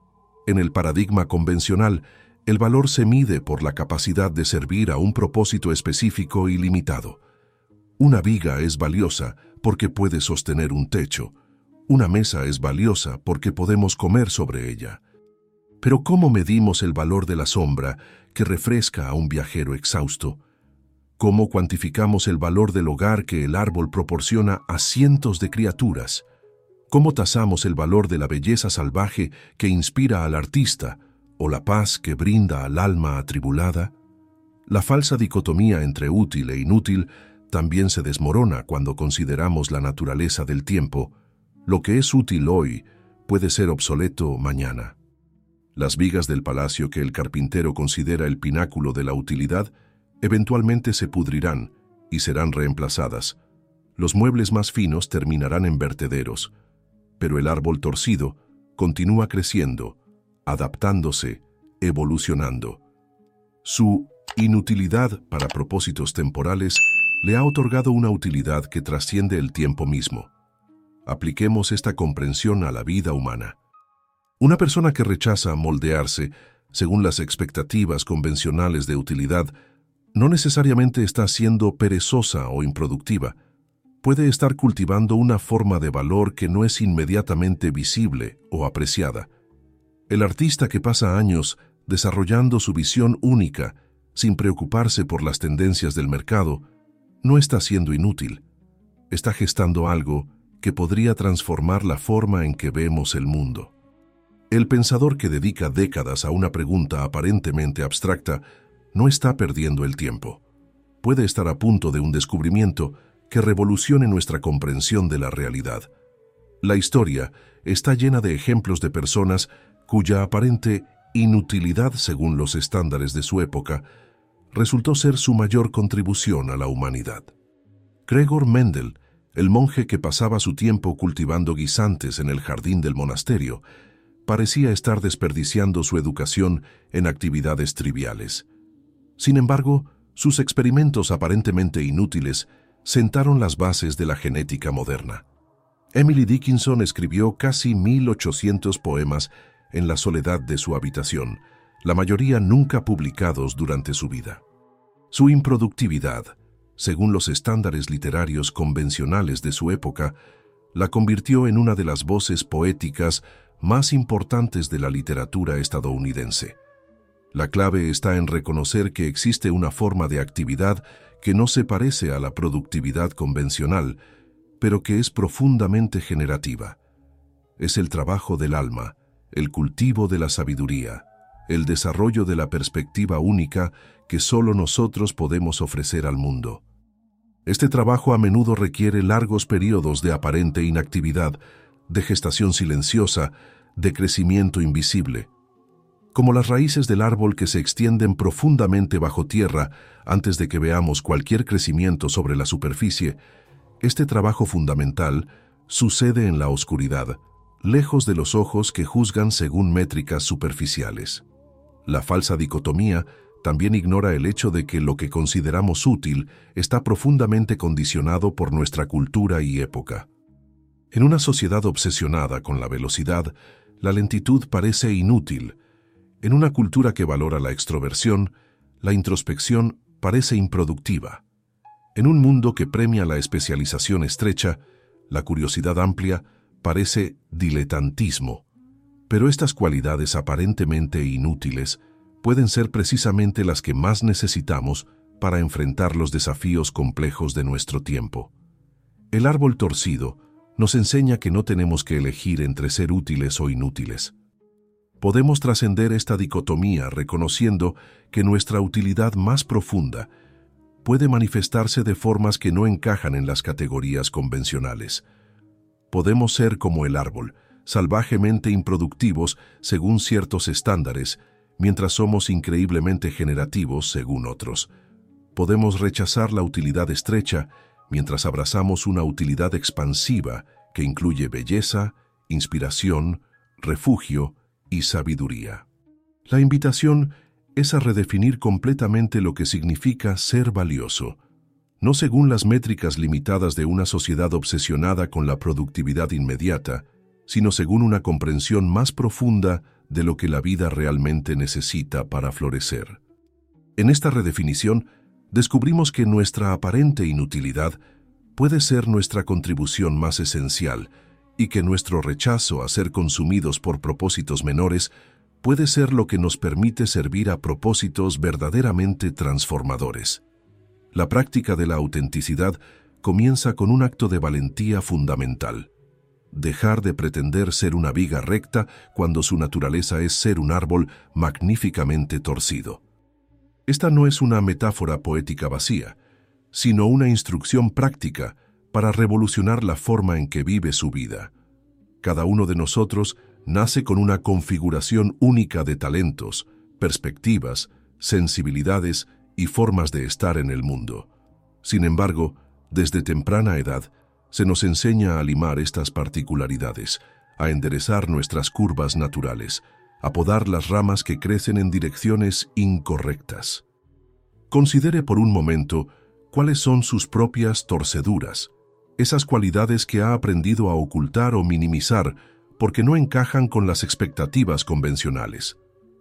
En el paradigma convencional, el valor se mide por la capacidad de servir a un propósito específico y limitado. Una viga es valiosa porque puede sostener un techo. Una mesa es valiosa porque podemos comer sobre ella. Pero ¿cómo medimos el valor de la sombra que refresca a un viajero exhausto? ¿Cómo cuantificamos el valor del hogar que el árbol proporciona a cientos de criaturas? ¿Cómo tasamos el valor de la belleza salvaje que inspira al artista o la paz que brinda al alma atribulada? La falsa dicotomía entre útil e inútil también se desmorona cuando consideramos la naturaleza del tiempo. Lo que es útil hoy puede ser obsoleto mañana. Las vigas del palacio que el carpintero considera el pináculo de la utilidad eventualmente se pudrirán y serán reemplazadas. Los muebles más finos terminarán en vertederos, pero el árbol torcido continúa creciendo, adaptándose, evolucionando. Su inutilidad para propósitos temporales le ha otorgado una utilidad que trasciende el tiempo mismo. Apliquemos esta comprensión a la vida humana. Una persona que rechaza moldearse según las expectativas convencionales de utilidad no necesariamente está siendo perezosa o improductiva. Puede estar cultivando una forma de valor que no es inmediatamente visible o apreciada. El artista que pasa años desarrollando su visión única, sin preocuparse por las tendencias del mercado, no está siendo inútil. Está gestando algo que podría transformar la forma en que vemos el mundo. El pensador que dedica décadas a una pregunta aparentemente abstracta no está perdiendo el tiempo. Puede estar a punto de un descubrimiento que revolucione nuestra comprensión de la realidad. La historia está llena de ejemplos de personas cuya aparente inutilidad según los estándares de su época resultó ser su mayor contribución a la humanidad. Gregor Mendel, el monje que pasaba su tiempo cultivando guisantes en el jardín del monasterio, parecía estar desperdiciando su educación en actividades triviales. Sin embargo, sus experimentos aparentemente inútiles sentaron las bases de la genética moderna. Emily Dickinson escribió casi mil ochocientos poemas en la soledad de su habitación, la mayoría nunca publicados durante su vida. Su improductividad, según los estándares literarios convencionales de su época, la convirtió en una de las voces poéticas más importantes de la literatura estadounidense. La clave está en reconocer que existe una forma de actividad que no se parece a la productividad convencional, pero que es profundamente generativa. Es el trabajo del alma, el cultivo de la sabiduría, el desarrollo de la perspectiva única que solo nosotros podemos ofrecer al mundo. Este trabajo a menudo requiere largos periodos de aparente inactividad, de gestación silenciosa, de crecimiento invisible. Como las raíces del árbol que se extienden profundamente bajo tierra antes de que veamos cualquier crecimiento sobre la superficie, este trabajo fundamental sucede en la oscuridad, lejos de los ojos que juzgan según métricas superficiales. La falsa dicotomía también ignora el hecho de que lo que consideramos útil está profundamente condicionado por nuestra cultura y época. En una sociedad obsesionada con la velocidad, la lentitud parece inútil. En una cultura que valora la extroversión, la introspección parece improductiva. En un mundo que premia la especialización estrecha, la curiosidad amplia parece diletantismo. Pero estas cualidades aparentemente inútiles pueden ser precisamente las que más necesitamos para enfrentar los desafíos complejos de nuestro tiempo. El árbol torcido nos enseña que no tenemos que elegir entre ser útiles o inútiles. Podemos trascender esta dicotomía reconociendo que nuestra utilidad más profunda puede manifestarse de formas que no encajan en las categorías convencionales. Podemos ser como el árbol, salvajemente improductivos según ciertos estándares, mientras somos increíblemente generativos según otros. Podemos rechazar la utilidad estrecha mientras abrazamos una utilidad expansiva que incluye belleza, inspiración, refugio y sabiduría. La invitación es a redefinir completamente lo que significa ser valioso, no según las métricas limitadas de una sociedad obsesionada con la productividad inmediata, sino según una comprensión más profunda de lo que la vida realmente necesita para florecer. En esta redefinición, descubrimos que nuestra aparente inutilidad puede ser nuestra contribución más esencial y que nuestro rechazo a ser consumidos por propósitos menores puede ser lo que nos permite servir a propósitos verdaderamente transformadores. La práctica de la autenticidad comienza con un acto de valentía fundamental. Dejar de pretender ser una viga recta cuando su naturaleza es ser un árbol magníficamente torcido. Esta no es una metáfora poética vacía, sino una instrucción práctica para revolucionar la forma en que vive su vida. Cada uno de nosotros nace con una configuración única de talentos, perspectivas, sensibilidades y formas de estar en el mundo. Sin embargo, desde temprana edad, se nos enseña a limar estas particularidades, a enderezar nuestras curvas naturales, a podar las ramas que crecen en direcciones incorrectas. Considere por un momento cuáles son sus propias torceduras, esas cualidades que ha aprendido a ocultar o minimizar porque no encajan con las expectativas convencionales.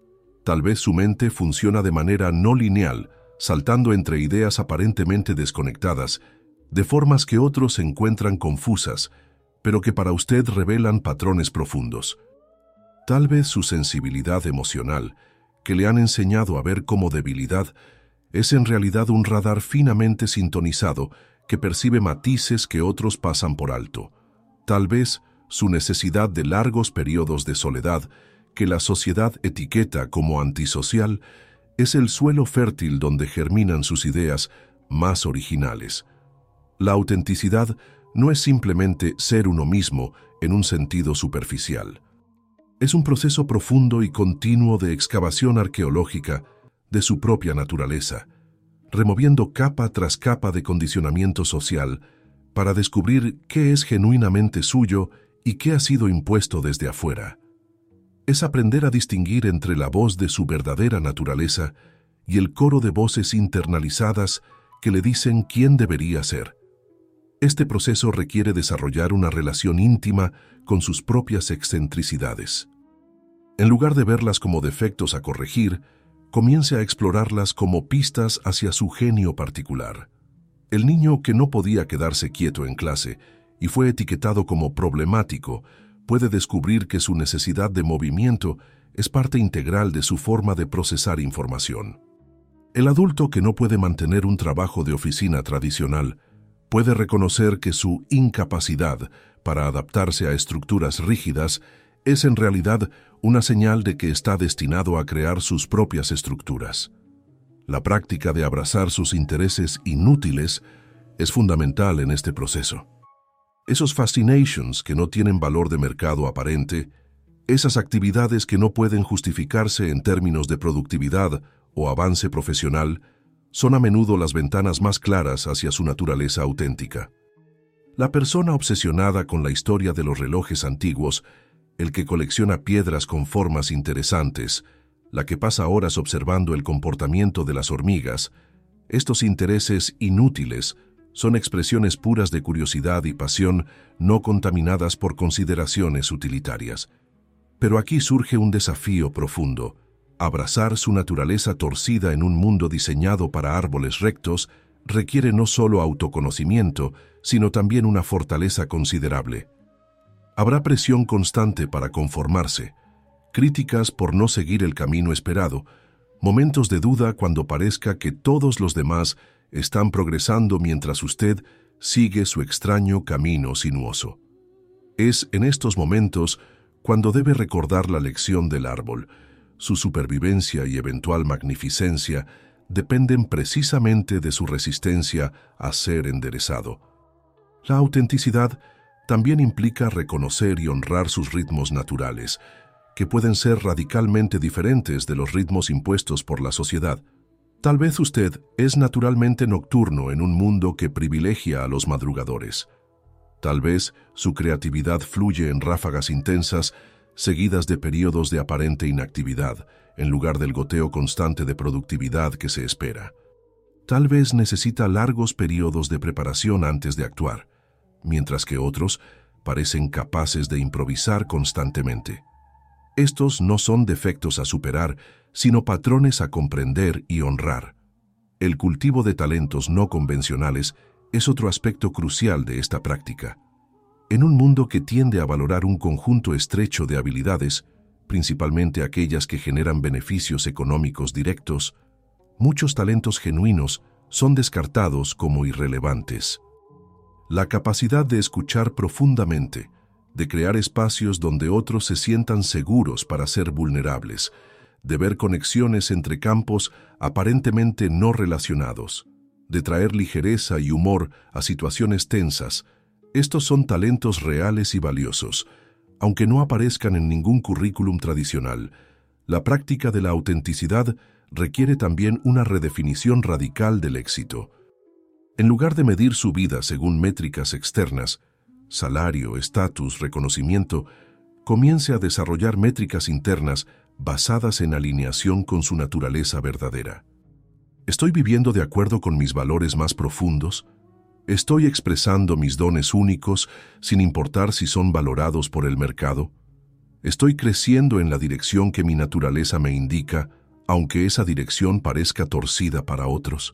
Tal vez su mente funciona de manera no lineal, saltando entre ideas aparentemente desconectadas, de formas que otros encuentran confusas, pero que para usted revelan patrones profundos. Tal vez su sensibilidad emocional, que le han enseñado a ver como debilidad, es en realidad un radar finamente sintonizado que percibe matices que otros pasan por alto. Tal vez su necesidad de largos periodos de soledad, que la sociedad etiqueta como antisocial, es el suelo fértil donde germinan sus ideas más originales. La autenticidad no es simplemente ser uno mismo en un sentido superficial. Es un proceso profundo y continuo de excavación arqueológica de su propia naturaleza, removiendo capa tras capa de condicionamiento social para descubrir qué es genuinamente suyo y qué ha sido impuesto desde afuera. Es aprender a distinguir entre la voz de su verdadera naturaleza y el coro de voces internalizadas que le dicen quién debería ser. Este proceso requiere desarrollar una relación íntima con sus propias excentricidades. En lugar de verlas como defectos a corregir, comience a explorarlas como pistas hacia su genio particular. El niño que no podía quedarse quieto en clase y fue etiquetado como problemático puede descubrir que su necesidad de movimiento es parte integral de su forma de procesar información. El adulto que no puede mantener un trabajo de oficina tradicional puede reconocer que su incapacidad para adaptarse a estructuras rígidas es en realidad una señal de que está destinado a crear sus propias estructuras. La práctica de abrazar sus intereses inútiles es fundamental en este proceso. Esos fascinations que no tienen valor de mercado aparente, esas actividades que no pueden justificarse en términos de productividad o avance profesional, son a menudo las ventanas más claras hacia su naturaleza auténtica. La persona obsesionada con la historia de los relojes antiguos, el que colecciona piedras con formas interesantes, la que pasa horas observando el comportamiento de las hormigas, estos intereses inútiles son expresiones puras de curiosidad y pasión no contaminadas por consideraciones utilitarias. Pero aquí surge un desafío profundo. Abrazar su naturaleza torcida en un mundo diseñado para árboles rectos requiere no solo autoconocimiento, sino también una fortaleza considerable. Habrá presión constante para conformarse, críticas por no seguir el camino esperado, momentos de duda cuando parezca que todos los demás están progresando mientras usted sigue su extraño camino sinuoso. Es en estos momentos cuando debe recordar la lección del árbol. Su supervivencia y eventual magnificencia dependen precisamente de su resistencia a ser enderezado. La autenticidad también implica reconocer y honrar sus ritmos naturales, que pueden ser radicalmente diferentes de los ritmos impuestos por la sociedad. Tal vez usted es naturalmente nocturno en un mundo que privilegia a los madrugadores. Tal vez su creatividad fluye en ráfagas intensas, seguidas de periodos de aparente inactividad, en lugar del goteo constante de productividad que se espera. Tal vez necesita largos periodos de preparación antes de actuar, mientras que otros parecen capaces de improvisar constantemente. Estos no son defectos a superar, sino patrones a comprender y honrar. El cultivo de talentos no convencionales es otro aspecto crucial de esta práctica. En un mundo que tiende a valorar un conjunto estrecho de habilidades, principalmente aquellas que generan beneficios económicos directos, muchos talentos genuinos son descartados como irrelevantes. La capacidad de escuchar profundamente, de crear espacios donde otros se sientan seguros para ser vulnerables, de ver conexiones entre campos aparentemente no relacionados, de traer ligereza y humor a situaciones tensas. Estos son talentos reales y valiosos, aunque no aparezcan en ningún currículum tradicional. La práctica de la autenticidad requiere también una redefinición radical del éxito. En lugar de medir su vida según métricas externas, salario, estatus, reconocimiento, comience a desarrollar métricas internas basadas en alineación con su naturaleza verdadera. ¿Estoy viviendo de acuerdo con mis valores más profundos? ¿Estoy expresando mis dones únicos sin importar si son valorados por el mercado? ¿Estoy creciendo en la dirección que mi naturaleza me indica, aunque esa dirección parezca torcida para otros?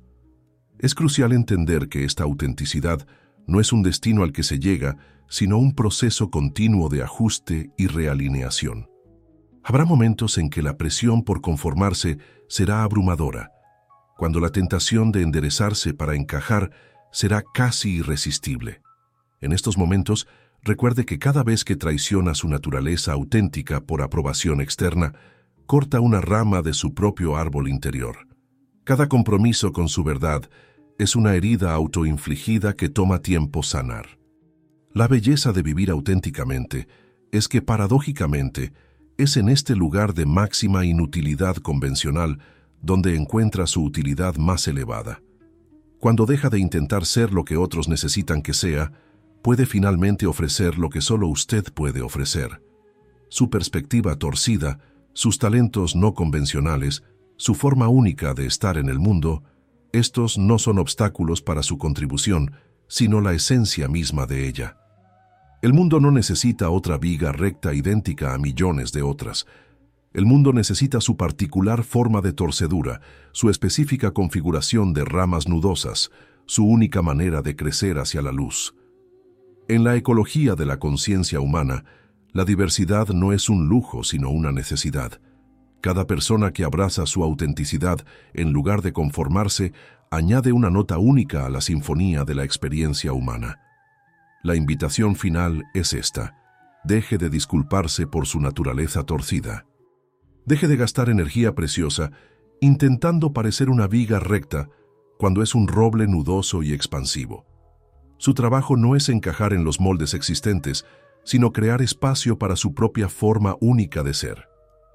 Es crucial entender que esta autenticidad no es un destino al que se llega, sino un proceso continuo de ajuste y realineación. Habrá momentos en que la presión por conformarse será abrumadora, cuando la tentación de enderezarse para encajar será casi irresistible. En estos momentos, recuerde que cada vez que traiciona su naturaleza auténtica por aprobación externa, corta una rama de su propio árbol interior. Cada compromiso con su verdad, es una herida autoinfligida que toma tiempo sanar. La belleza de vivir auténticamente es que, paradójicamente, es en este lugar de máxima inutilidad convencional donde encuentra su utilidad más elevada. Cuando deja de intentar ser lo que otros necesitan que sea, puede finalmente ofrecer lo que solo usted puede ofrecer. Su perspectiva torcida, sus talentos no convencionales, su forma única de estar en el mundo, estos no son obstáculos para su contribución, sino la esencia misma de ella. El mundo no necesita otra viga recta idéntica a millones de otras. El mundo necesita su particular forma de torcedura, su específica configuración de ramas nudosas, su única manera de crecer hacia la luz. En la ecología de la conciencia humana, la diversidad no es un lujo sino una necesidad. Cada persona que abraza su autenticidad, en lugar de conformarse, añade una nota única a la sinfonía de la experiencia humana. La invitación final es esta: deje de disculparse por su naturaleza torcida. Deje de gastar energía preciosa intentando parecer una viga recta cuando es un roble nudoso y expansivo. Su trabajo no es encajar en los moldes existentes, sino crear espacio para su propia forma única de ser.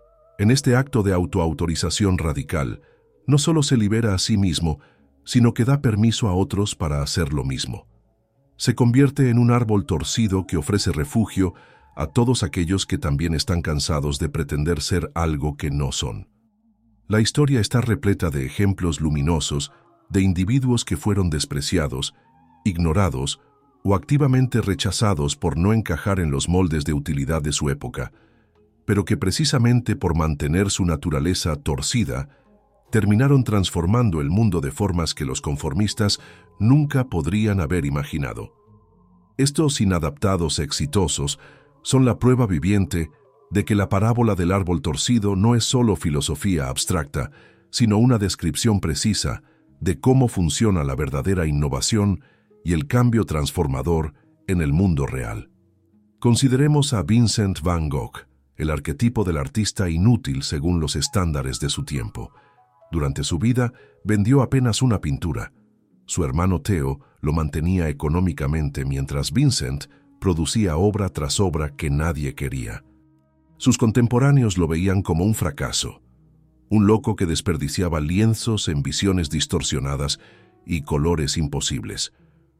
En este acto de autoautorización radical, no solo se libera a sí mismo, sino que da permiso a otros para hacer lo mismo. Se convierte en un árbol torcido que ofrece refugio a todos aquellos que también están cansados de pretender ser algo que no son. La historia está repleta de ejemplos luminosos de individuos que fueron despreciados, ignorados o activamente rechazados por no encajar en los moldes de utilidad de su época, pero que precisamente por mantener su naturaleza torcida, terminaron transformando el mundo de formas que los conformistas nunca podrían haber imaginado. Estos inadaptados exitosos son la prueba viviente de que la parábola del árbol torcido no es solo filosofía abstracta, sino una descripción precisa de cómo funciona la verdadera innovación y el cambio transformador en el mundo real. Consideremos a Vincent van Gogh, el arquetipo del artista inútil según los estándares de su tiempo. Durante su vida vendió apenas una pintura. Su hermano Theo lo mantenía económicamente mientras Vincent producía obra tras obra que nadie quería. Sus contemporáneos lo veían como un fracaso, un loco que desperdiciaba lienzos en visiones distorsionadas y colores imposibles.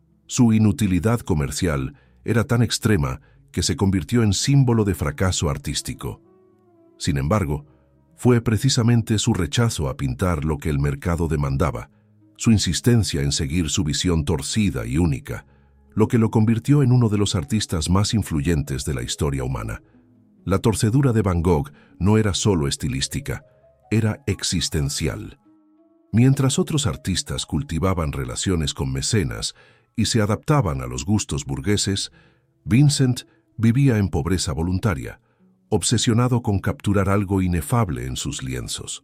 Su inutilidad comercial era tan extrema que se convirtió en símbolo de fracaso artístico. Sin embargo, fue precisamente su rechazo a pintar lo que el mercado demandaba, su insistencia en seguir su visión torcida y única, lo que lo convirtió en uno de los artistas más influyentes de la historia humana. La torcedura de Van Gogh no era solo estilística, era existencial. Mientras otros artistas cultivaban relaciones con mecenas y se adaptaban a los gustos burgueses, Vincent vivía en pobreza voluntaria, obsesionado con capturar algo inefable en sus lienzos.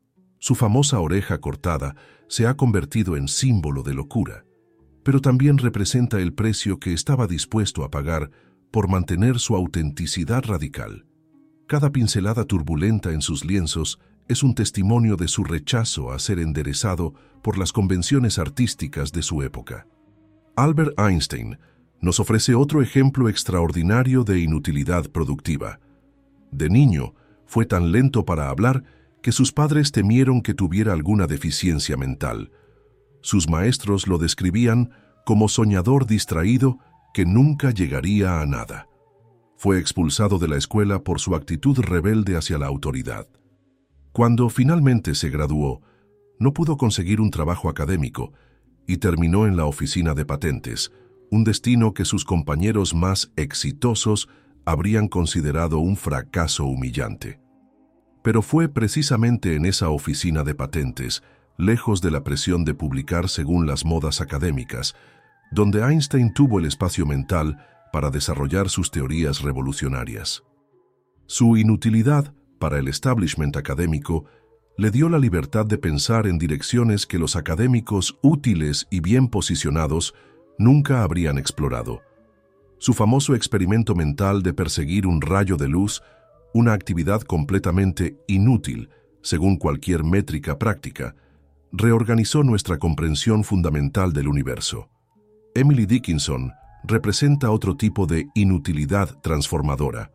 Su famosa oreja cortada se ha convertido en símbolo de locura, pero también representa el precio que estaba dispuesto a pagar por mantener su autenticidad radical. Cada pincelada turbulenta en sus lienzos es un testimonio de su rechazo a ser enderezado por las convenciones artísticas de su época. Albert Einstein nos ofrece otro ejemplo extraordinario de inutilidad productiva. De niño, fue tan lento para hablar que sus padres temieron que tuviera alguna deficiencia mental. Sus maestros lo describían como soñador distraído que nunca llegaría a nada. Fue expulsado de la escuela por su actitud rebelde hacia la autoridad. Cuando finalmente se graduó, no pudo conseguir un trabajo académico y terminó en la oficina de patentes, un destino que sus compañeros más exitosos habrían considerado un fracaso humillante. Pero fue precisamente en esa oficina de patentes, lejos de la presión de publicar según las modas académicas, donde Einstein tuvo el espacio mental para desarrollar sus teorías revolucionarias. Su inutilidad para el establishment académico le dio la libertad de pensar en direcciones que los académicos útiles y bien posicionados nunca habrían explorado. Su famoso experimento mental de perseguir un rayo de luz, una actividad completamente inútil, según cualquier métrica práctica, reorganizó nuestra comprensión fundamental del universo. Emily Dickinson representa otro tipo de inutilidad transformadora.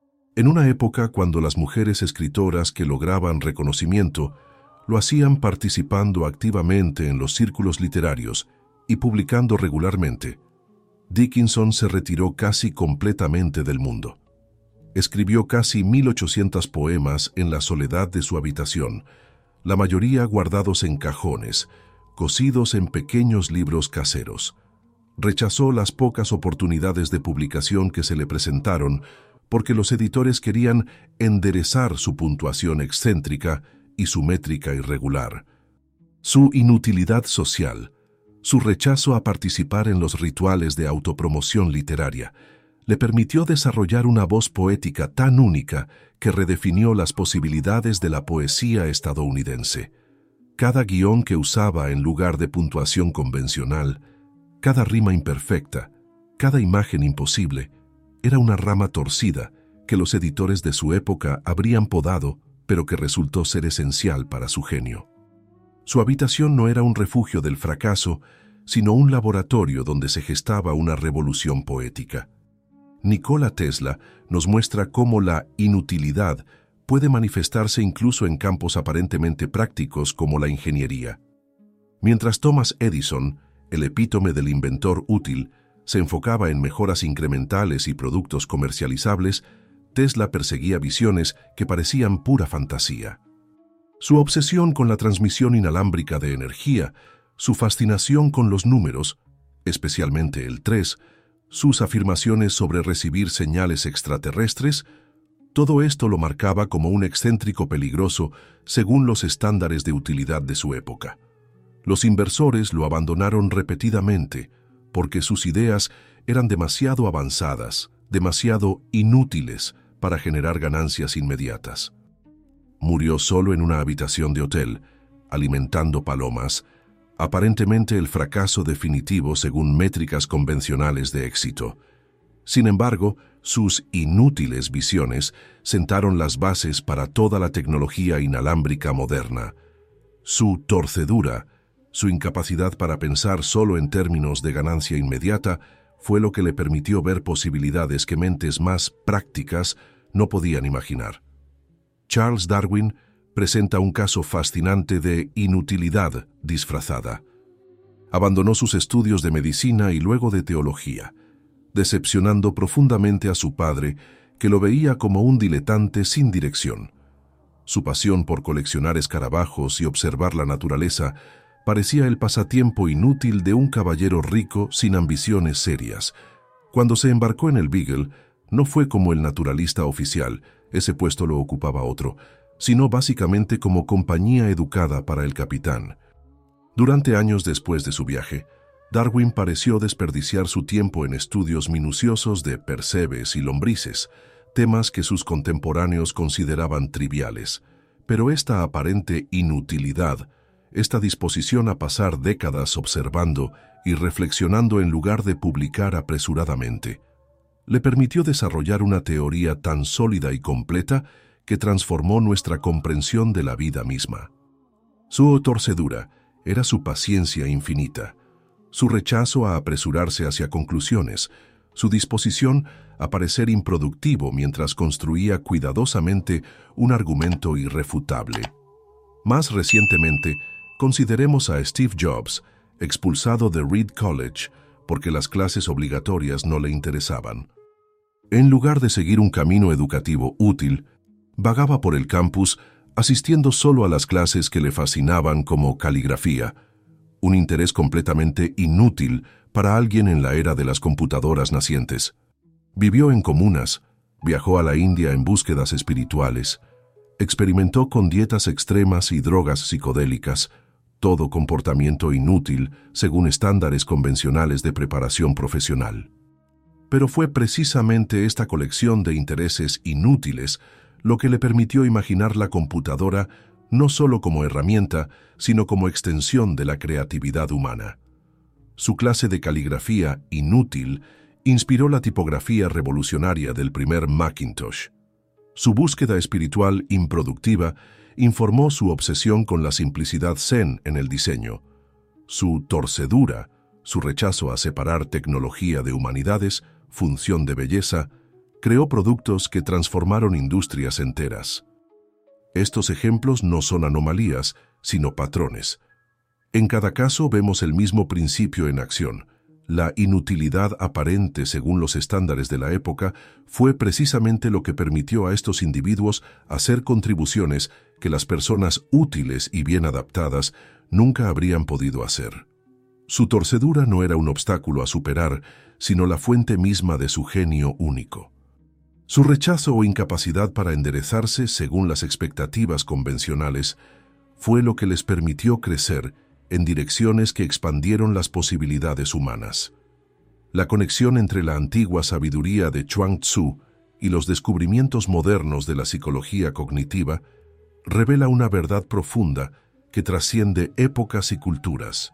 En una época cuando las mujeres escritoras que lograban reconocimiento lo hacían participando activamente en los círculos literarios y publicando regularmente, Dickinson se retiró casi completamente del mundo. Escribió casi mil ochocientos poemas en la soledad de su habitación, la mayoría guardados en cajones, cosidos en pequeños libros caseros. Rechazó las pocas oportunidades de publicación que se le presentaron porque los editores querían enderezar su puntuación excéntrica y su métrica irregular. Su inutilidad social, su rechazo a participar en los rituales de autopromoción literaria, le permitió desarrollar una voz poética tan única que redefinió las posibilidades de la poesía estadounidense. Cada guión que usaba en lugar de puntuación convencional, cada rima imperfecta, cada imagen imposible, era una rama torcida que los editores de su época habrían podado, pero que resultó ser esencial para su genio. Su habitación no era un refugio del fracaso, sino un laboratorio donde se gestaba una revolución poética. Nikola Tesla nos muestra cómo la inutilidad puede manifestarse incluso en campos aparentemente prácticos como la ingeniería. Mientras Thomas Edison, el epítome del inventor útil, se enfocaba en mejoras incrementales y productos comercializables, Tesla perseguía visiones que parecían pura fantasía. Su obsesión con la transmisión inalámbrica de energía, su fascinación con los números, especialmente el tres, sus afirmaciones sobre recibir señales extraterrestres, todo esto lo marcaba como un excéntrico peligroso según los estándares de utilidad de su época. Los inversores lo abandonaron repetidamente porque sus ideas eran demasiado avanzadas, demasiado inútiles para generar ganancias inmediatas. Murió solo en una habitación de hotel, alimentando palomas, aparentemente el fracaso definitivo según métricas convencionales de éxito. Sin embargo, sus inútiles visiones sentaron las bases para toda la tecnología inalámbrica moderna. Su torcedura, su incapacidad para pensar solo en términos de ganancia inmediata, fue lo que le permitió ver posibilidades que mentes más prácticas no podían imaginar. Charles Darwin presenta un caso fascinante de inutilidad disfrazada. Abandonó sus estudios de medicina y luego de teología, decepcionando profundamente a su padre, que lo veía como un diletante sin dirección. Su pasión por coleccionar escarabajos y observar la naturaleza parecía el pasatiempo inútil de un caballero rico sin ambiciones serias. Cuando se embarcó en el Beagle, no fue como el naturalista oficial, ese puesto lo ocupaba otro, sino básicamente como compañía educada para el capitán. Durante años después de su viaje, Darwin pareció desperdiciar su tiempo en estudios minuciosos de percebes y lombrices, temas que sus contemporáneos consideraban triviales. Pero esta aparente inutilidad, esta disposición a pasar décadas observando y reflexionando en lugar de publicar apresuradamente, le permitió desarrollar una teoría tan sólida y completa que transformó nuestra comprensión de la vida misma. Su torcedura era su paciencia infinita, su rechazo a apresurarse hacia conclusiones, su disposición a parecer improductivo mientras construía cuidadosamente un argumento irrefutable. Más recientemente, consideremos a Steve Jobs, expulsado de Reed College porque las clases obligatorias no le interesaban. En lugar de seguir un camino educativo útil, vagaba por el campus asistiendo solo a las clases que le fascinaban como caligrafía, un interés completamente inútil para alguien en la era de las computadoras nacientes. Vivió en comunas, viajó a la India en búsquedas espirituales, experimentó con dietas extremas y drogas psicodélicas, todo comportamiento inútil según estándares convencionales de preparación profesional. Pero fue precisamente esta colección de intereses inútiles lo que le permitió imaginar la computadora no solo como herramienta, sino como extensión de la creatividad humana. Su clase de caligrafía inútil inspiró la tipografía revolucionaria del primer Macintosh. Su búsqueda espiritual improductiva informó su obsesión con la simplicidad zen en el diseño. Su torcedura, su rechazo a separar tecnología de humanidades, función de belleza, creó productos que transformaron industrias enteras. Estos ejemplos no son anomalías, sino patrones. En cada caso vemos el mismo principio en acción. La inutilidad aparente según los estándares de la época fue precisamente lo que permitió a estos individuos hacer contribuciones que las personas útiles y bien adaptadas nunca habrían podido hacer. Su torcedura no era un obstáculo a superar, sino la fuente misma de su genio único. Su rechazo o incapacidad para enderezarse según las expectativas convencionales fue lo que les permitió crecer en direcciones que expandieron las posibilidades humanas. La conexión entre la antigua sabiduría de Chuang Tzu y los descubrimientos modernos de la psicología cognitiva revela una verdad profunda que trasciende épocas y culturas.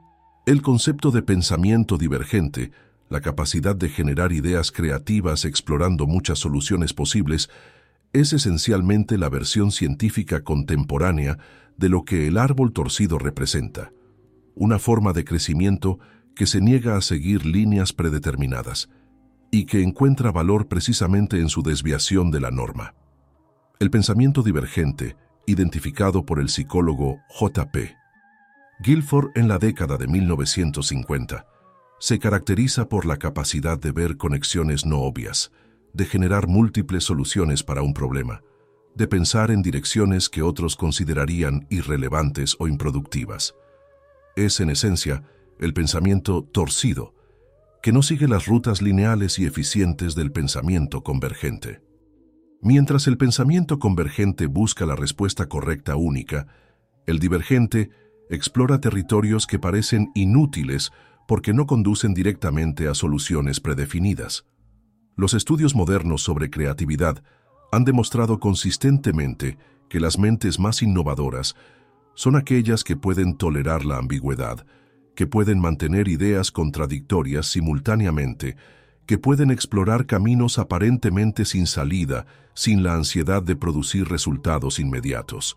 El concepto de pensamiento divergente, la capacidad de generar ideas creativas explorando muchas soluciones posibles, es esencialmente la versión científica contemporánea de lo que el árbol torcido representa, una forma de crecimiento que se niega a seguir líneas predeterminadas y que encuentra valor precisamente en su desviación de la norma. El pensamiento divergente, identificado por el psicólogo J P Guilford en la década de mil novecientos cincuenta, se caracteriza por la capacidad de ver conexiones no obvias, de generar múltiples soluciones para un problema, de pensar en direcciones que otros considerarían irrelevantes o improductivas. Es, en esencia, el pensamiento torcido, que no sigue las rutas lineales y eficientes del pensamiento convergente. Mientras el pensamiento convergente busca la respuesta correcta única, el divergente explora territorios que parecen inútiles porque no conducen directamente a soluciones predefinidas. Los estudios modernos sobre creatividad han demostrado consistentemente que las mentes más innovadoras son aquellas que pueden tolerar la ambigüedad, que pueden mantener ideas contradictorias simultáneamente, que pueden explorar caminos aparentemente sin salida, sin la ansiedad de producir resultados inmediatos.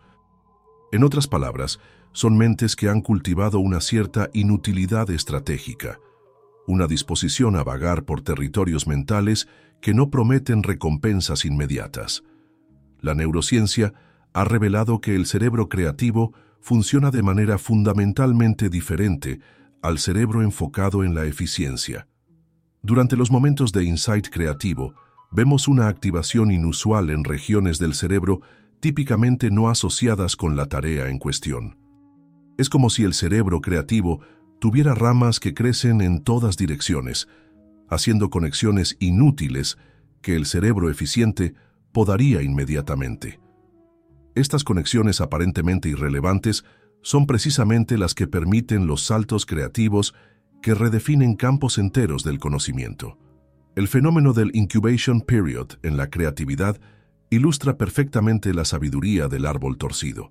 En otras palabras, son mentes que han cultivado una cierta inutilidad estratégica, una disposición a vagar por territorios mentales que no prometen recompensas inmediatas. La neurociencia ha revelado que el cerebro creativo funciona de manera fundamentalmente diferente al cerebro enfocado en la eficiencia. Durante los momentos de insight creativo, vemos una activación inusual en regiones del cerebro típicamente no asociadas con la tarea en cuestión. Es como si el cerebro creativo tuviera ramas que crecen en todas direcciones, haciendo conexiones inútiles que el cerebro eficiente podaría inmediatamente. Estas conexiones aparentemente irrelevantes son precisamente las que permiten los saltos creativos que redefinen campos enteros del conocimiento. El fenómeno del incubation period en la creatividad ilustra perfectamente la sabiduría del árbol torcido.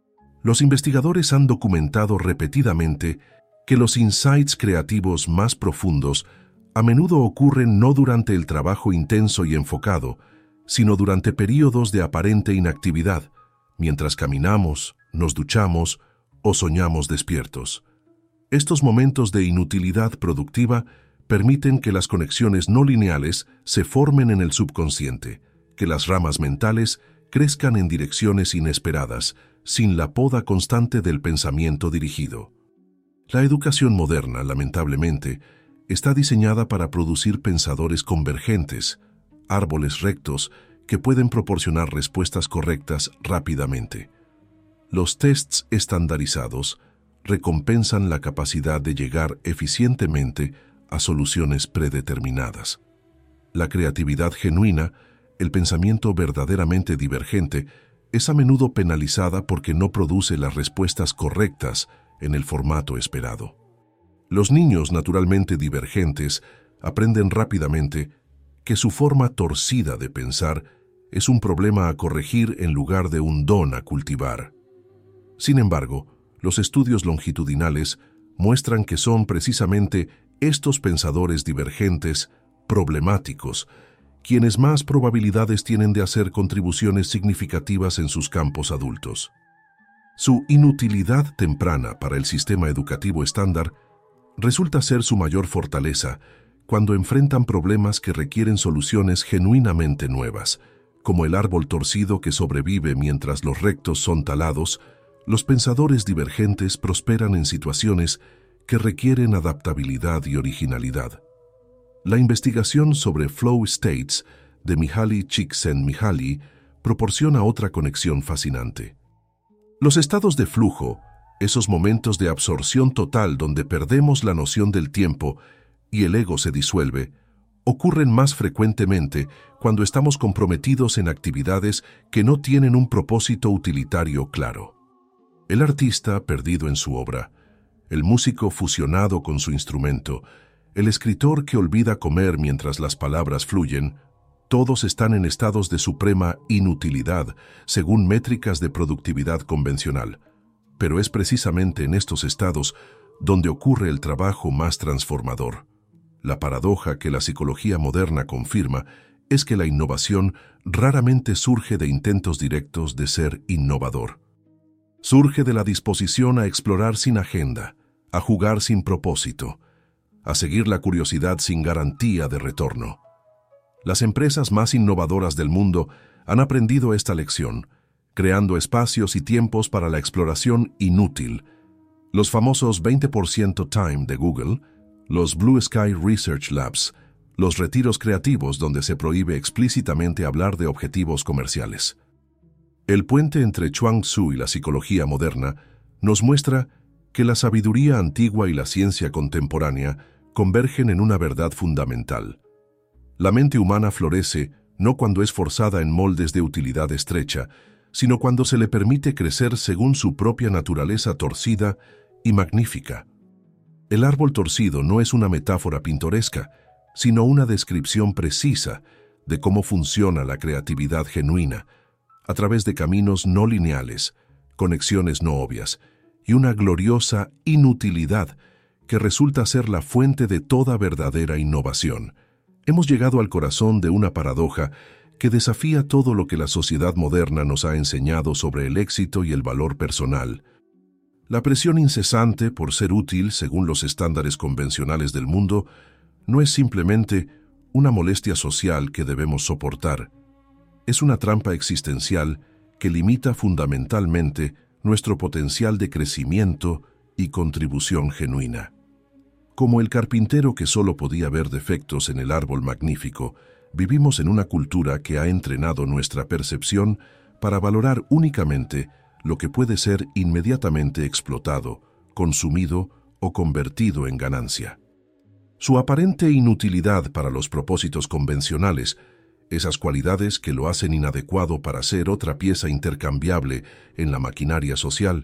Los investigadores han documentado repetidamente que los insights creativos más profundos a menudo ocurren no durante el trabajo intenso y enfocado, sino durante períodos de aparente inactividad, mientras caminamos, nos duchamos o soñamos despiertos. Estos momentos de inutilidad productiva permiten que las conexiones no lineales se formen en el subconsciente, que las ramas mentales crezcan en direcciones inesperadas, sin la poda constante del pensamiento dirigido. La educación moderna, lamentablemente, está diseñada para producir pensadores convergentes, árboles rectos que pueden proporcionar respuestas correctas rápidamente. Los tests estandarizados recompensan la capacidad de llegar eficientemente a soluciones predeterminadas. La creatividad genuina, el pensamiento verdaderamente divergente, es a menudo penalizada porque no produce las respuestas correctas en el formato esperado. Los niños naturalmente divergentes aprenden rápidamente que su forma torcida de pensar es un problema a corregir en lugar de un don a cultivar. Sin embargo, los estudios longitudinales muestran que son precisamente estos pensadores divergentes, problemáticos, quienes más probabilidades tienen de hacer contribuciones significativas en sus campos adultos. Su inutilidad temprana para el sistema educativo estándar resulta ser su mayor fortaleza cuando enfrentan problemas que requieren soluciones genuinamente nuevas, como el árbol torcido que sobrevive mientras los rectos son talados. Los pensadores divergentes prosperan en situaciones que requieren adaptabilidad y originalidad. La investigación sobre flow states de Mihaly Csikszentmihalyi proporciona otra conexión fascinante. Los estados de flujo, esos momentos de absorción total donde perdemos la noción del tiempo y el ego se disuelve, ocurren más frecuentemente cuando estamos comprometidos en actividades que no tienen un propósito utilitario claro. El artista perdido en su obra, el músico fusionado con su instrumento, el escritor que olvida comer mientras las palabras fluyen, todos están en estados de suprema inutilidad, según métricas de productividad convencional. Pero es precisamente en estos estados donde ocurre el trabajo más transformador. La paradoja que la psicología moderna confirma es que la innovación raramente surge de intentos directos de ser innovador. Surge de la disposición a explorar sin agenda, a jugar sin propósito, a seguir la curiosidad sin garantía de retorno. Las empresas más innovadoras del mundo han aprendido esta lección, creando espacios y tiempos para la exploración inútil. Los famosos veinte por ciento Time de Google, los Blue Sky Research Labs, los retiros creativos donde se prohíbe explícitamente hablar de objetivos comerciales. El puente entre Chuang Tzu y la psicología moderna nos muestra que la sabiduría antigua y la ciencia contemporánea convergen en una verdad fundamental. La mente humana florece no cuando es forzada en moldes de utilidad estrecha, sino cuando se le permite crecer según su propia naturaleza torcida y magnífica. El árbol torcido no es una metáfora pintoresca, sino una descripción precisa de cómo funciona la creatividad genuina, a través de caminos no lineales, conexiones no obvias, y una gloriosa inutilidad que resulta ser la fuente de toda verdadera innovación. Hemos llegado al corazón de una paradoja que desafía todo lo que la sociedad moderna nos ha enseñado sobre el éxito y el valor personal. La presión incesante por ser útil según los estándares convencionales del mundo no es simplemente una molestia social que debemos soportar. Es una trampa existencial que limita fundamentalmente nuestro potencial de crecimiento y contribución genuina. Como el carpintero que solo podía ver defectos en el árbol magnífico, vivimos en una cultura que ha entrenado nuestra percepción para valorar únicamente lo que puede ser inmediatamente explotado, consumido o convertido en ganancia. Su aparente inutilidad para los propósitos convencionales, esas cualidades que lo hacen inadecuado para ser otra pieza intercambiable en la maquinaria social,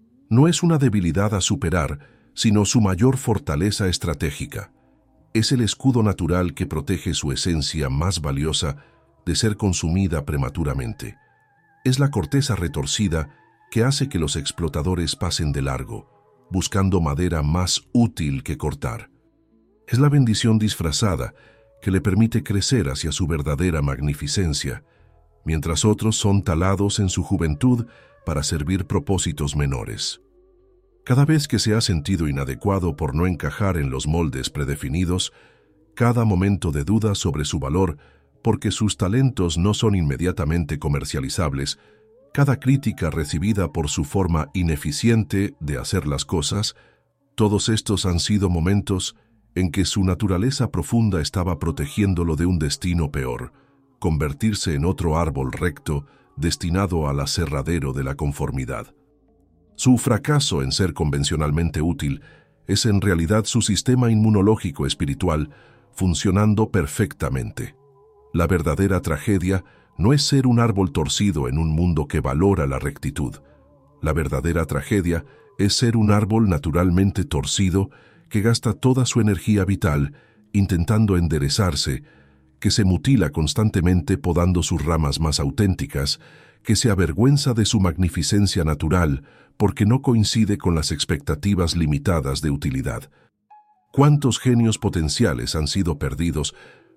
no es una debilidad a superar, sino su mayor fortaleza estratégica. Es el escudo natural que protege su esencia más valiosa de ser consumida prematuramente. Es la corteza retorcida que hace que los explotadores pasen de largo, buscando madera más útil que cortar. Es la bendición disfrazada que le permite crecer hacia su verdadera magnificencia, mientras otros son talados en su juventud para servir propósitos menores. Cada vez que se ha sentido inadecuado por no encajar en los moldes predefinidos, cada momento de duda sobre su valor porque sus talentos no son inmediatamente comercializables, cada crítica recibida por su forma ineficiente de hacer las cosas, todos estos han sido momentos en que su naturaleza profunda estaba protegiéndolo de un destino peor, convertirse en otro árbol recto destinado al aserradero de la conformidad. Su fracaso en ser convencionalmente útil es en realidad su sistema inmunológico espiritual funcionando perfectamente. La verdadera tragedia no es ser un árbol torcido en un mundo que valora la rectitud. La verdadera tragedia es ser un árbol naturalmente torcido que gasta toda su energía vital intentando enderezarse, que se mutila constantemente podando sus ramas más auténticas, que se avergüenza de su magnificencia natural porque no coincide con las expectativas limitadas de utilidad. ¿Cuántos genios potenciales han sido perdidos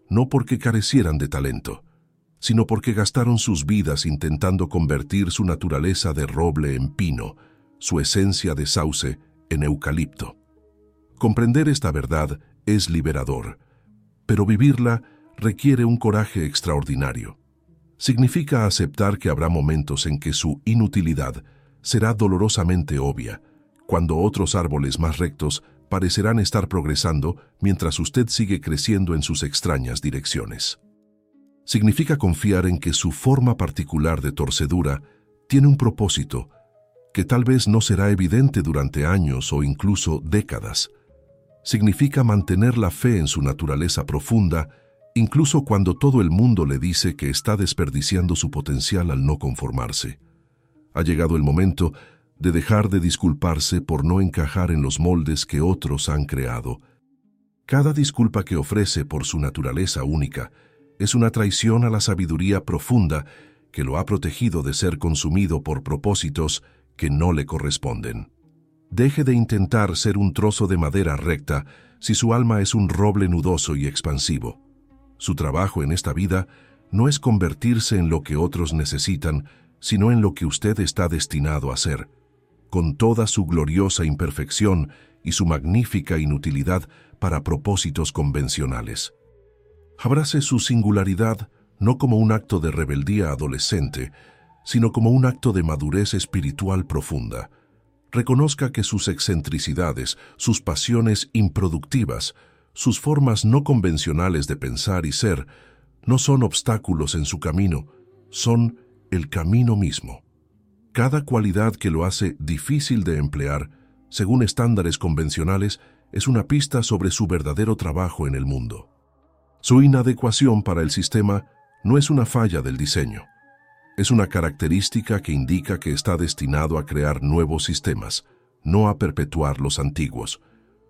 no porque carecieran de talento, sino porque gastaron sus vidas intentando convertir su naturaleza de roble en pino, su esencia de sauce en eucalipto. Comprender esta verdad es liberador, pero vivirla requiere un coraje extraordinario. Significa aceptar que habrá momentos en que su inutilidad será dolorosamente obvia, cuando otros árboles más rectos parecerán estar progresando mientras usted sigue creciendo en sus extrañas direcciones. Significa confiar en que su forma particular de torcedura tiene un propósito que tal vez no será evidente durante años o incluso décadas. Significa mantener la fe en su naturaleza profunda, incluso cuando todo el mundo le dice que está desperdiciando su potencial al no conformarse. Ha llegado el momento de dejar de disculparse por no encajar en los moldes que otros han creado. Cada disculpa que ofrece por su naturaleza única es una traición a la sabiduría profunda que lo ha protegido de ser consumido por propósitos que no le corresponden. Deje de intentar ser un trozo de madera recta si su alma es un roble nudoso y expansivo. Su trabajo en esta vida no es convertirse en lo que otros necesitan, sino en lo que usted está destinado a ser, con toda su gloriosa imperfección y su magnífica inutilidad para propósitos convencionales. Abrace su singularidad no como un acto de rebeldía adolescente, sino como un acto de madurez espiritual profunda. Reconozca que sus excentricidades, sus pasiones improductivas, sus formas no convencionales de pensar y ser, no son obstáculos en su camino, son el camino mismo. Cada cualidad que lo hace difícil de emplear, según estándares convencionales, es una pista sobre su verdadero trabajo en el mundo. Su inadecuación para el sistema no es una falla del diseño. Es una característica que indica que está destinado a crear nuevos sistemas, no a perpetuar los antiguos.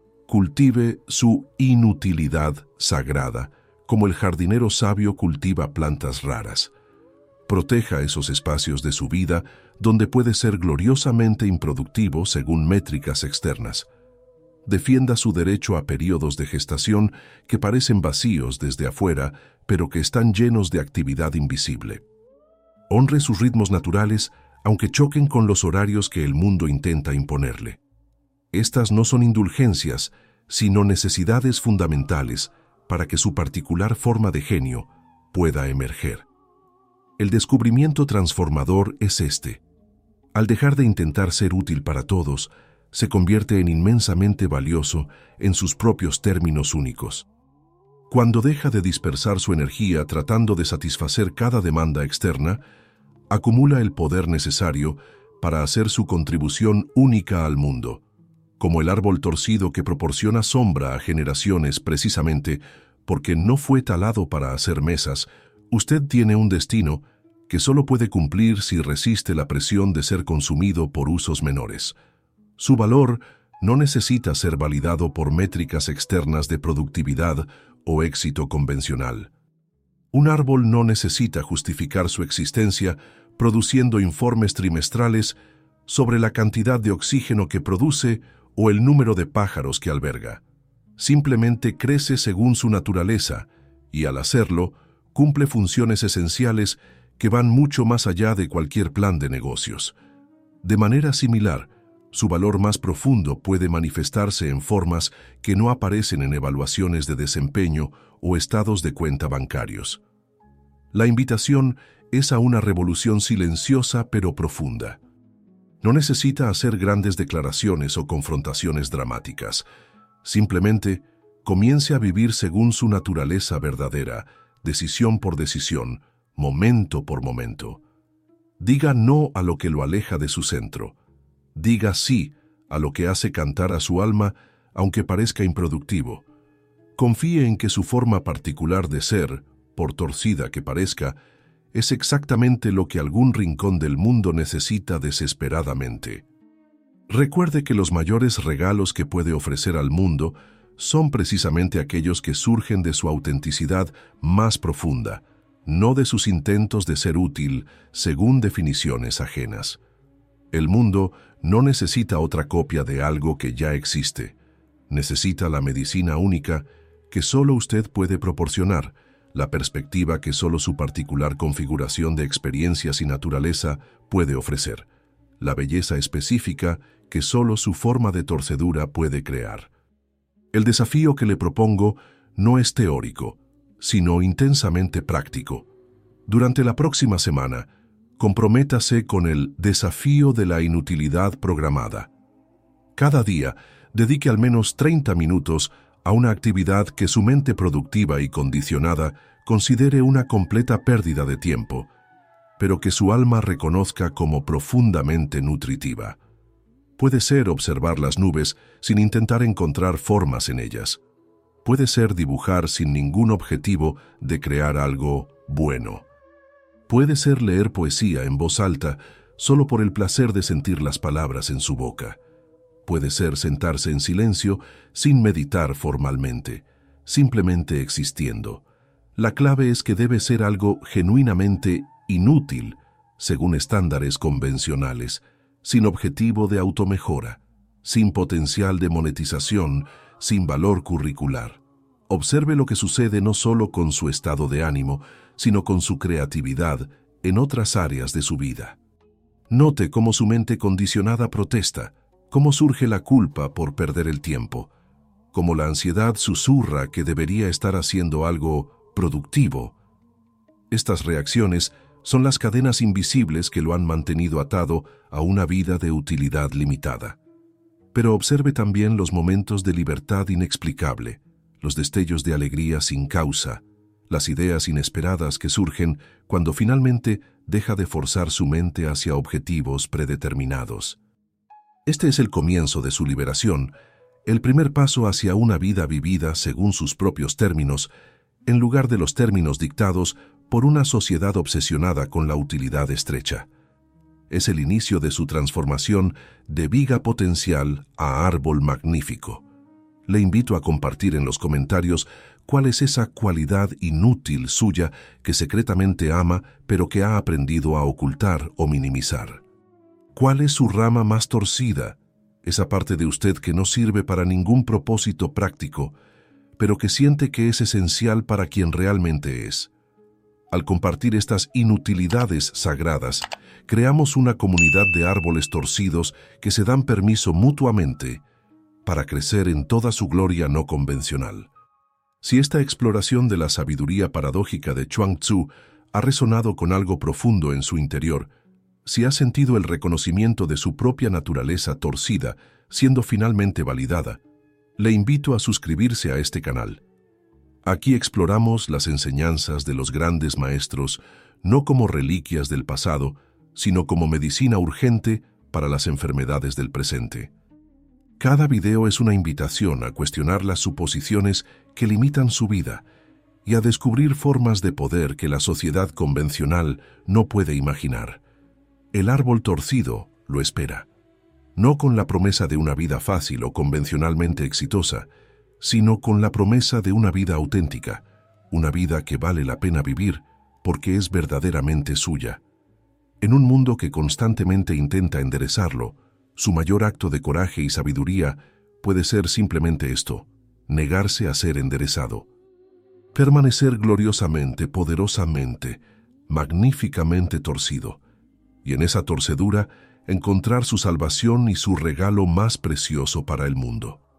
Cultive su inutilidad sagrada, como el jardinero sabio cultiva plantas raras. Proteja esos espacios de su vida donde puede ser gloriosamente improductivo según métricas externas. Defienda su derecho a periodos de gestación que parecen vacíos desde afuera, pero que están llenos de actividad invisible. Honre sus ritmos naturales, aunque choquen con los horarios que el mundo intenta imponerle. Estas no son indulgencias, sino necesidades fundamentales para que su particular forma de genio pueda emerger. El descubrimiento transformador es este. Al dejar de intentar ser útil para todos, se convierte en inmensamente valioso en sus propios términos únicos. Cuando deja de dispersar su energía tratando de satisfacer cada demanda externa, acumula el poder necesario para hacer su contribución única al mundo, como el árbol torcido que proporciona sombra a generaciones precisamente porque no fue talado para hacer mesas. Usted tiene un destino que solo puede cumplir si resiste la presión de ser consumido por usos menores. Su valor no necesita ser validado por métricas externas de productividad o éxito convencional. Un árbol no necesita justificar su existencia produciendo informes trimestrales sobre la cantidad de oxígeno que produce o el número de pájaros que alberga. Simplemente crece según su naturaleza y, al hacerlo, cumple funciones esenciales que van mucho más allá de cualquier plan de negocios. De manera similar, su valor más profundo puede manifestarse en formas que no aparecen en evaluaciones de desempeño o estados de cuenta bancarios. La invitación es a una revolución silenciosa pero profunda. No necesita hacer grandes declaraciones o confrontaciones dramáticas. Simplemente, comience a vivir según su naturaleza verdadera, decisión por decisión, momento por momento. Diga no a lo que lo aleja de su centro. Diga sí a lo que hace cantar a su alma, aunque parezca improductivo. Confíe en que su forma particular de ser, por torcida que parezca, es exactamente lo que algún rincón del mundo necesita desesperadamente. Recuerde que los mayores regalos que puede ofrecer al mundo son precisamente aquellos que surgen de su autenticidad más profunda, no de sus intentos de ser útil según definiciones ajenas. El mundo no necesita otra copia de algo que ya existe. Necesita la medicina única que solo usted puede proporcionar, la perspectiva que solo su particular configuración de experiencias y naturaleza puede ofrecer, la belleza específica que solo su forma de torcedura puede crear. El desafío que le propongo no es teórico, sino intensamente práctico. Durante la próxima semana, comprométase con el desafío de la inutilidad programada. Cada día, dedique al menos treinta minutos a una actividad que su mente productiva y condicionada considere una completa pérdida de tiempo, pero que su alma reconozca como profundamente nutritiva. Puede ser observar las nubes sin intentar encontrar formas en ellas. Puede ser dibujar sin ningún objetivo de crear algo bueno. Puede ser leer poesía en voz alta solo por el placer de sentir las palabras en su boca. Puede ser sentarse en silencio sin meditar formalmente, simplemente existiendo. La clave es que debe ser algo genuinamente inútil, según estándares convencionales, sin objetivo de automejora, sin potencial de monetización, sin valor curricular. Observe lo que sucede no solo con su estado de ánimo, sino con su creatividad en otras áreas de su vida. Note cómo su mente condicionada protesta, cómo surge la culpa por perder el tiempo, cómo la ansiedad susurra que debería estar haciendo algo productivo. Estas reacciones son las cadenas invisibles que lo han mantenido atado a una vida de utilidad limitada. Pero observe también los momentos de libertad inexplicable, los destellos de alegría sin causa, las ideas inesperadas que surgen cuando finalmente deja de forzar su mente hacia objetivos predeterminados. Este es el comienzo de su liberación, el primer paso hacia una vida vivida según sus propios términos, en lugar de los términos dictados por una sociedad obsesionada con la utilidad estrecha. Es el inicio de su transformación de viga potencial a árbol magnífico. Le invito a compartir en los comentarios cuál es esa cualidad inútil suya que secretamente ama, pero que ha aprendido a ocultar o minimizar. ¿Cuál es su rama más torcida? Esa parte de usted que no sirve para ningún propósito práctico, pero que siente que es esencial para quien realmente es. Al compartir estas inutilidades sagradas, creamos una comunidad de árboles torcidos que se dan permiso mutuamente para crecer en toda su gloria no convencional. Si esta exploración de la sabiduría paradójica de Chuang Tzu ha resonado con algo profundo en su interior, si ha sentido el reconocimiento de su propia naturaleza torcida siendo finalmente validada, le invito a suscribirse a este canal. Aquí exploramos las enseñanzas de los grandes maestros no como reliquias del pasado, sino como medicina urgente para las enfermedades del presente. Cada video es una invitación a cuestionar las suposiciones que limitan su vida y a descubrir formas de poder que la sociedad convencional no puede imaginar. El árbol torcido lo espera, no con la promesa de una vida fácil o convencionalmente exitosa, sino con la promesa de una vida auténtica, una vida que vale la pena vivir porque es verdaderamente suya. En un mundo que constantemente intenta enderezarlo, su mayor acto de coraje y sabiduría puede ser simplemente esto: negarse a ser enderezado. Permanecer gloriosamente, poderosamente, magníficamente torcido, y en esa torcedura encontrar su salvación y su regalo más precioso para el mundo.